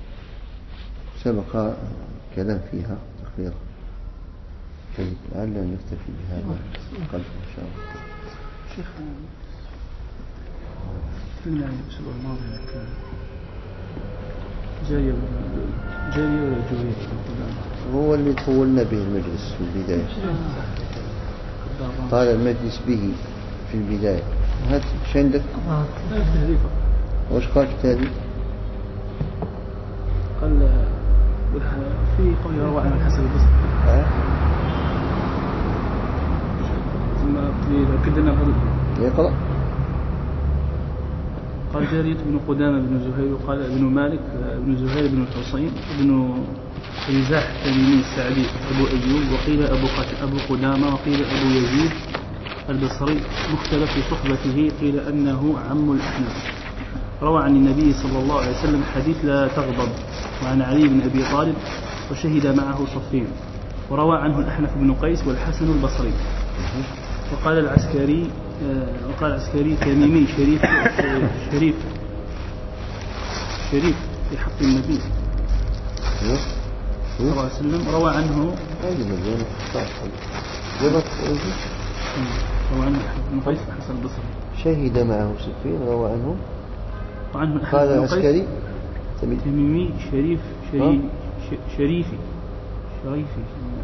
سبق كلام فيها تقريرا. طيب لعلنا نكتفي بهذا قبل إن شاء الله. شيخ قلنا الأسبوع الماضي كان جارية جارية ولا جوية هو اللي طولنا به المجلس في البداية. طال المجلس به في البداية. هات شو عندك؟ وش قال التالي؟ قال في قول يروى عن الحسن البصري. أه؟ ثم كدنا يقرأ. قال جارية بن قدامة بن زهير وقال ابن مالك بن زهير بن الحصين بن رزاح التميمي السعدي أبو أيوب وقيل أبو أبو قدامة وقيل أبو يزيد البصري مختلف في صحبته قيل أنه عم الأحناف. روى عن النبي صلى الله عليه وسلم حديث لا تغضب وعن علي بن أبي طالب وشهد معه صفين. وروى عنه الأحنف بن قيس والحسن البصري. وقال العسكري وقال العسكري تميمي شريف شريف شريف في حق النبي صلى الله عليه وسلم. روى عنه روى عنه ابن قيس الحسن البصري شهد معه صفين. روى عنه وعنه قال العسكري تميمي شريف شريف شريفي شريفي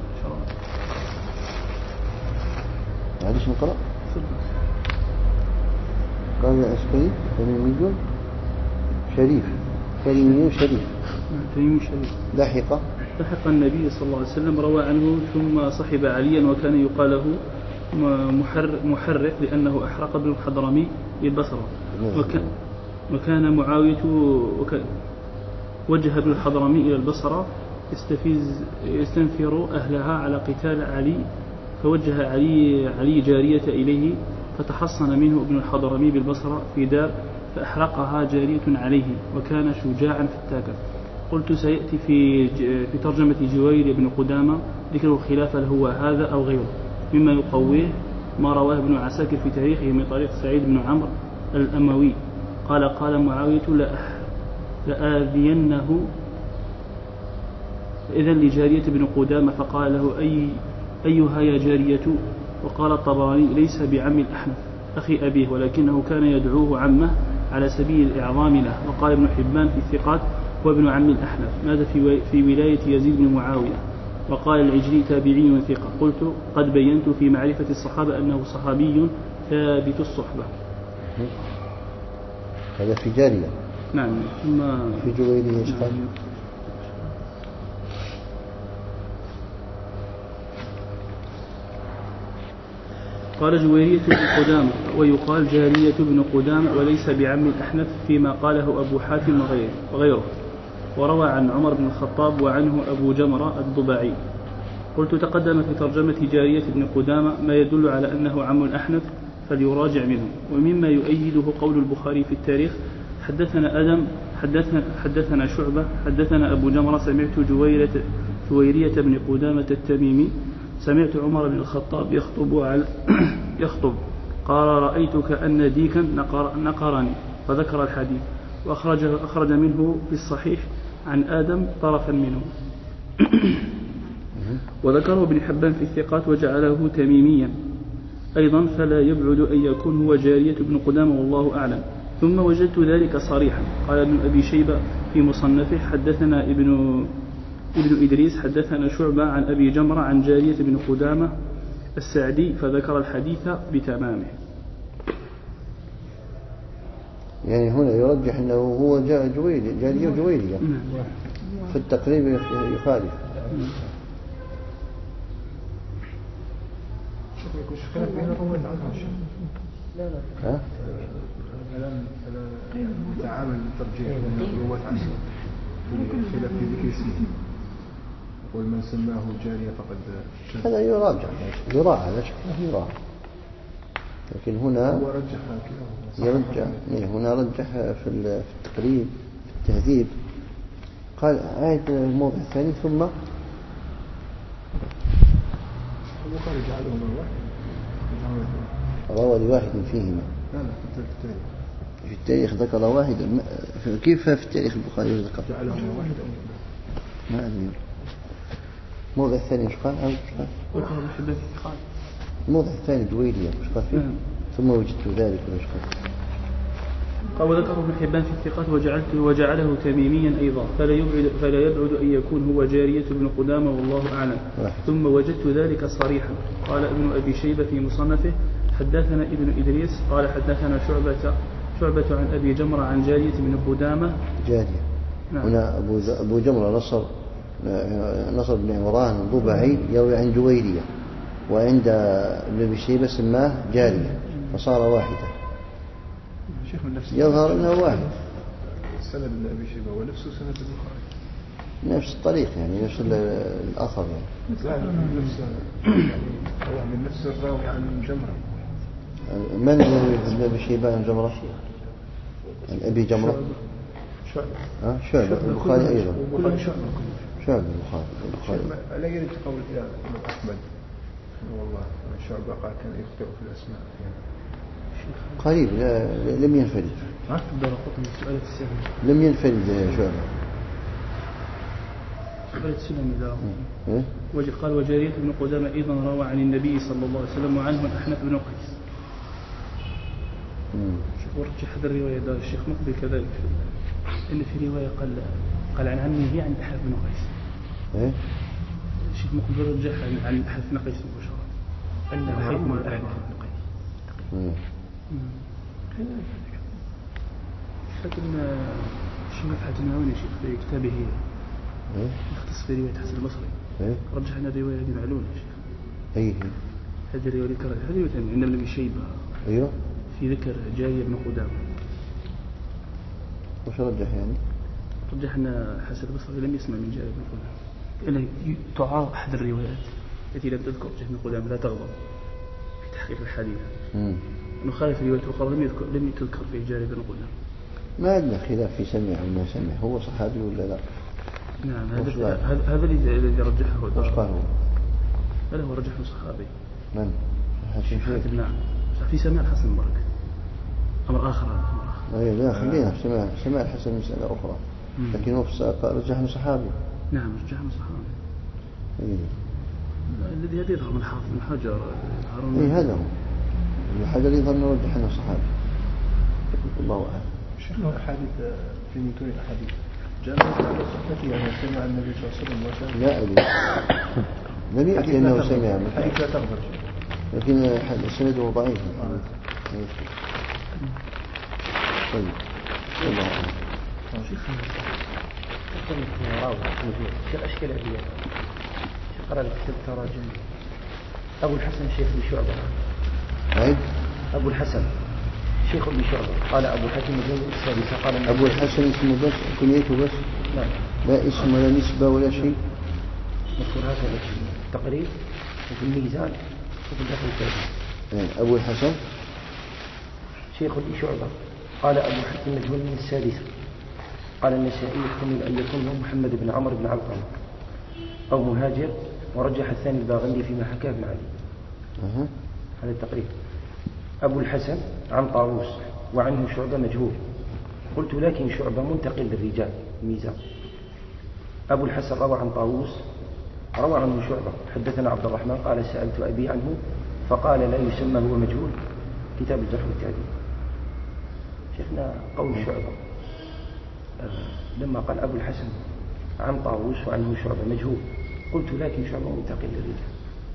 معلش نقرأ. قال العسكري تميمي شريف تميمي شريف تميمي شريف لحق لحق النبي صلى الله عليه وسلم. روى عنه ثم صحب عليا وكان يقال له محرق لأنه أحرق ابن الحضرمي بالبصرة. وكان, وكان معاوية وكان وجه ابن الحضرمي إلى البصرة يستفز يستنفر أهلها على قتال علي فوجه علي, علي جارية إليه فتحصن منه ابن الحضرمي بالبصرة في دار فأحرقها جارية عليه وكان شجاعا فتاكا. قلت سيأتي في في ترجمة جوير بن قدامة ذكر الخلاف هل هو هذا أو غيره مما يقويه ما رواه ابن عساكر في تاريخه من طريق سعيد بن عمرو الأموي قال قال معاوية لآذينه إذن لجارية بن قدامة فقال له أي أيها يا جارية. وقال الطبراني ليس بعم الأحنف أخي أبيه ولكنه كان يدعوه عمه على سبيل الإعظام له. وقال ابن حبان في الثقات هو ابن عم الأحنف ماذا في, في ولاية يزيد بن معاوية. وقال العجلي تابعي ثقة. قلت قد بينت في معرفة الصحابة أنه صحابي ثابت الصحبة. هذا في جارية. نعم. ثم في جويرية ايش قال؟ قال جويرية بن قدامة ويقال جارية بن قدامة وليس بعم الأحنف فيما قاله أبو حاتم وغيره. وروى عن عمر بن الخطاب وعنه أبو جمرة الضباعي. قلت تقدم في ترجمة جارية بن قدامة ما يدل على أنه عم الأحنف فليراجع منه. ومما يؤيده قول البخاري في التاريخ حدثنا أدم حدثنا, حدثنا شعبة حدثنا أبو جمرة سمعت جويرة جويرية بن قدامة التميمي سمعت عمر بن الخطاب يخطب على يخطب قال رأيت كأن ديكا نقر نقرني فذكر الحديث وأخرج أخرج منه في الصحيح عن آدم طرفا منه. وذكره ابن حبان في الثقات وجعله تميميا أيضا فلا يبعد أن يكون هو جارية بن قدامة والله أعلم. ثم وجدت ذلك صريحا. قال ابن أبي شيبة في مصنفه حدثنا ابن ابن إدريس حدثنا شعبة عن أبي جمرة عن جارية بن قدامة السعدي فذكر الحديث بتمامه. يعني هنا يرجح أنه هو جاء جويري جارية جويرية في التقريب يخالف. لا لا ها؟ تعامل الترجيح من الرواة عنه في خلاف في ذكر اسمه ومن سماه جارية فقد هذا يراجع يراعى هذا شكله يراعى. لكن هنا هو رجح يرجع هنا رجح في التقريب في التهذيب قال عاد الموضع الثاني ثم البخاري جعلهما واحد روى لواحد فيهما. لا لا في التاريخ في التاريخ ذكر واحدا. كيف في التاريخ البخاري ذكر جعلهما واحد ما أدري. الموضع الثاني مش قال أو مش قال الموضع الثاني جويرية مش قال فيه ثم وجدت ذلك ولا مش قال قال وذكر ابن حبان في الثقات وجعلته وجعله تميميا أيضا فلا يبعد, فلا يبعد أن يكون هو جارية بن قدامة والله أعلم. ثم وجدت ذلك صريحا. قال ابن أبي شيبة في مصنفه حدثنا ابن إدريس قال حدثنا شعبة شعبة عن أبي جمرة عن جارية بن قدامة جارية. نعم. هنا أبو أبو جمرة نصر نصر بن عمران الضبعي يروي عن جويرية، وعند ابن أبي شيبة سماه جارية فصار واحدة. يظهر أنه واحد. سند ابن أبي شيبة ونفسه سند البخاري. نفس الطريق يعني نفس الأثر يعني. لا نفس يعني من نفس الراوي عن جمرة. من يروي ابن أبي شيبة عن جمرة؟ عن أبي جمرة. شعبة. ها شعبة البخاري أيضا. كل شعبة. شعبة البخاري. لا يرد قول إلى أحمد والله شعبة قال كان يخطئ في الأسماء يعني. قريب لم ينفرد. لم ينفرد شعبة. سؤال السلم إذا وجد قال وجارية بن قدامة أيضا روى عن النبي صلى الله عليه وسلم وعنه الأحنف بن قيس. شوف ورجح هذا الرواية ده الشيخ مقبل كذلك إن في رواية قال قال عن عمه عن الأحنف بن قيس. إيه؟ الشيخ مقبل رجح عن الأحنف بن قيس مباشرة. أنه حكم الأحنف بن قيس. لكن الشيخ مفحة المعوني شيخ في كتابه يختص في رواية حسن البصري رجح أن الرواية هذه معلولة يا شيخ. أيه هذه الرواية ذكر هذه رواية عند ابن أبي شيبة. أيوه في ذكر جارية بن قدامة. وش رجح يعني؟ رجح أن حسن البصري لم يسمع من جارية بن قدامة. إلا تعارض أحد الروايات التي لم تذكر جارية بن قدامة لا تغضب في تحقيق الحديث. نخالف الرواية الأخرى لم يذكر لم تذكر في جارية بن قدامة. ما عندنا خلاف في سمع وما سمع هو صحابي ولا لا؟ نعم هذا هذا الذي رجحه وش قال هو؟ هذا هو رجحه صحابي. من؟ حسن شيخ. نعم في سماع الحسن المبارك أمر آخر أمر آخر. أي لا خلينا في سماع سماع الحسن مسألة أخرى. مم. لكن هو في الساق رجحه صحابي. نعم رجحه صحابي. أي الذي هذا يظهر من حافظ من حجر هارون. أي هذا هو. الحجر يظهر أنه رجحه صحابي. الله أعلم. شيخنا أحاديث في متون الأحاديث جاءت على صحته يعني سمع النبي صلى الله عليه وسلم وسلم. لا أدري. لم يأتي أنه سمع. حديث لا تغفر. لكن سنده ضعيف. طيب. الله أعلم. شيخ راوي شيخ أشكال أبيه شيخ قرأ كتاب تراجم أبو الحسن شيخ بشعبة. أي أبو الحسن شيخ ابن شعبة. قال أبو حاتم الجوزي السادسة قال أبو الحسن اسمه بس كنيته بس. نعم. لا اسم ولا نسبة ولا شيء. مذكور هذا التقريب وفي الميزان وفي الداخل الثاني. أبو الحسن شيخ ابن شعبة. قال أبو حاتم الجوزي السادسة قال النسائي يحتمل أن يكون هو محمد بن عمرو بن علقمة أو مهاجر ورجح الثاني الباغندي فيما حكاه ابن علي. أه. هذا التقريب. أبو الحسن عن طاووس وعنه شعبة مجهول. قلت لكن شعبة منتقل للرجال ميزان. أبو الحسن روى عن طاووس روى عنه شعبة حدثنا عبد الرحمن قال سألت أبي عنه فقال لا يسمى هو مجهول كتاب الجرح والتعديل. شيخنا قول شعبة لما قال أبو الحسن عن طاووس وعنه شعبة مجهول قلت لكن شعبة منتقل للرجال.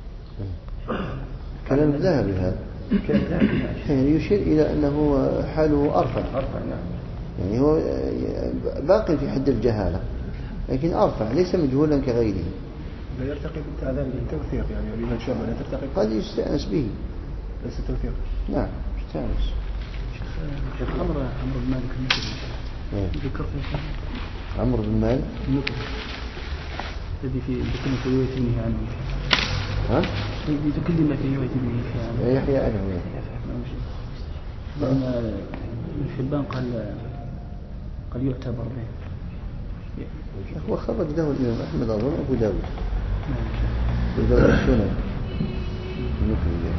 كلام ذهبي هذا. كلام ذهبي يعني يشير إلى أنه حاله أرفع. أرفع نعم. يعني هو باقي في حد الجهالة لكن أرفع ليس مجهولا كغيره. لا يرتقي بالتوثيق يعني لمن شعبة لا ترتقي. قد يستأنس به. ليس توثيق. نعم يستأنس. شيخ عمرو عمرو بن مالك المكي ذكر في عمرو بن مالك المكي الذي في ذكر في رواية ابنه عنه. ها؟ يذكر ما في رواية ابنه عنه. يحيى عنه. لأن ابن حبان قال قال يعتبر به. هو خرج له الإمام أحمد أظن أبو داود. أبو داود السنن. المكي.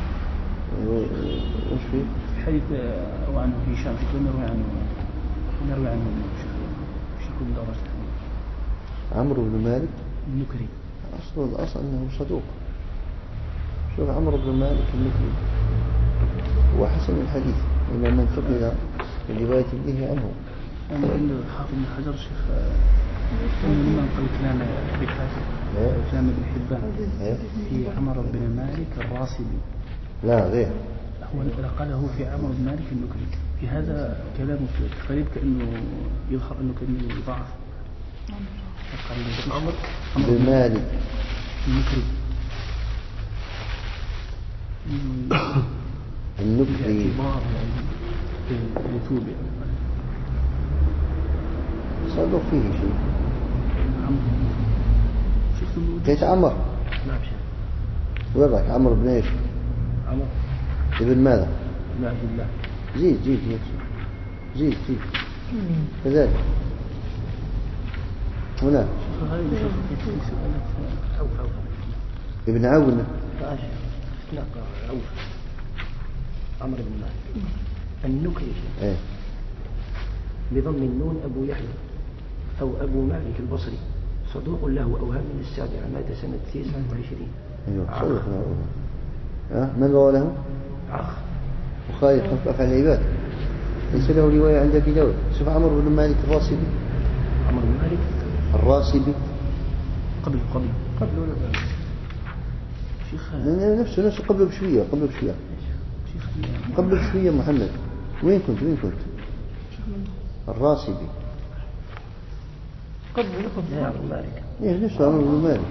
وش فيه؟ حديث روى عنه هشام في كل يروي عنه يروي عنه شيخ ابن دارس عمرو بن مالك النكري. أصل الأصل أنه صدوق. شوف عمرو بن مالك النكري هو حسن الحديث إن من فقد من رواية ابنه عنه. أنا عند الحافظ بن حجر شيخ لما نقل كلام أبي حاتم كلام ابن حبان في عمر بن مالك الراسبي. لا غير. هو نقله في عمر بن مالك النكري. في هذا كلامه قريب كأنه يظهر أنه كأنه ضعف. عمر بن مالك النكري. النكري باعتبار يتوبع صدق فيه شيء. شفت كيف عمر؟ نعم شيخ. وين راك عمر بن ايش؟ عمر ابن ماذا؟ بن عبد الله. زيد زيد زيد زيد زيد كذلك هنا ابن عون. لا عوف عمرو بن مالك النكري ايه بضم النون أبو يحيى أو أبو مالك البصري صدوق له أوهام من السابعة مات سنة تسعة وعشرين. ايوه صدق. ها من روى له؟ عخ بخاري خلف أفعال العباد ليس له رواية عند أبي داود. شوف عمرو بن مالك الراسبي. عمرو بن مالك الراسبي قبل قبل قبل ولا بعد؟ شيخ نفسه نفسه قبله بشوية قبله بشوية شيخ قبله بشوية محمد. وين كنت وين كنت؟ الراسبي قبل قبل يا عمرو مالك. ايه نفسه عمرو بن مالك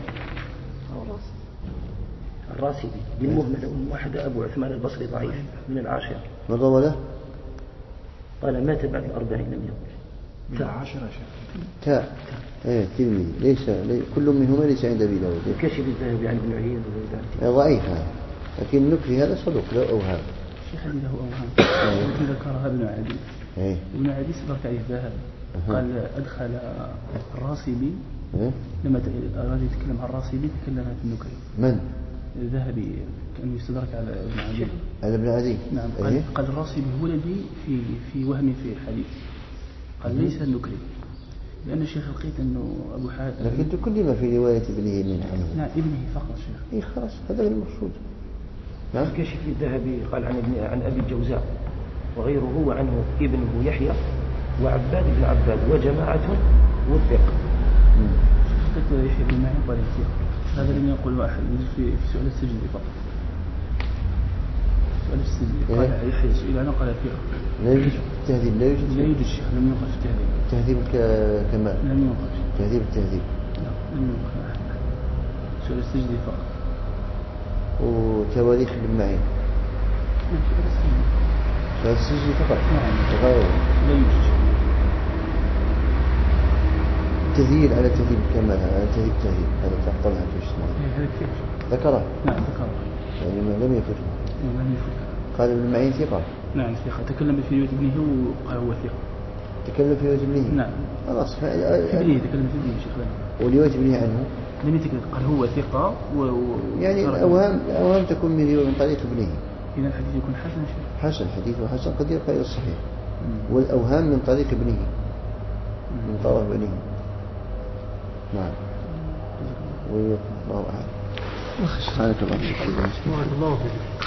الراسبي بالمهملة أم واحدة أبو عثمان البصري ضعيف من العاشرة. من روى له؟ قال مات بعد الأربعين لم يمت. تاء عشرة شيخ. تاء ايه تلميذ ليس لي كل منهما ليس عند أبي داود. كشف الذهبي عن ابن عيينة وغير ذلك. إيه ضعيف هذا لكن النكري هذا صدوق له أوهام. شيخ له أوهام التي ذكرها ابن عدي. ايه ابن عدي سبق عليه الذهب قال أدخل الراسبي إيه؟ لما أراد يتكلم عن الراسبي تكلم في النكري. من؟ الذهبي كان يستدرك على ابن عدي. على ابن عدي. نعم قال, إيه؟ قال الراسبي هو الذي في في وهم في الحديث. قال ليس النكري لأن الشيخ لقيت أنه أبو حاتم لكن كل ما في رواية ابنه من عنه. نعم ابنه فقط شيخ. ايه خلاص هذا المقصود. نعم كشف الذهبي قال عن ابن عن أبي الجوزاء وغيره وعنه ابنه يحيى وعباد بن عباد وجماعة وثق. شفت يحيى بن معين قال يثيق. هذا لم يقل أحد في في سؤال السجن فقط. سؤال السجن قال يحيى سئل أنا قال يثيق. لا يوجد التهذيب. لا يوجد لا يوجد الشيخ لم ينقل في التهذيب. تهذيب كمال. لم ينقل تهذيب التهذيب. لا لم ينقل أحد. سؤال السجن فقط. وتواريخ ابن معين. نعم سؤال السجن. سؤال السجن فقط. نعم. غير. لا يوجد. تهذيب على تهذيب كمال على تهذيب تهذيب هذا تعطلها في اجتماعه. هذا كيف؟ ذكره. نعم ذكره. يعني ما لم يفر. لم يفر. قال ابن معين ثقة. نعم ثقة. تكلم في رواية ابنه وقال هو ثقة. تكلم في رواية ابنه. نعم. خلاص. في ابنه تكلم في ابنه شيخ لنا. ورواية ابنه عنه. لم يتكلم قال هو ثقة و... و... يعني الأوهام الأوهام تكون من من طريق ابنه. إذا الحديث يكون حسن شيخ. حسن حديثه حسن قد يبقى إلى الصحيح. والأوهام من طريق ابنه. من طرف ابنه. نعم. ويقول الله أعلم. سبحانك اللهم وبحمدك.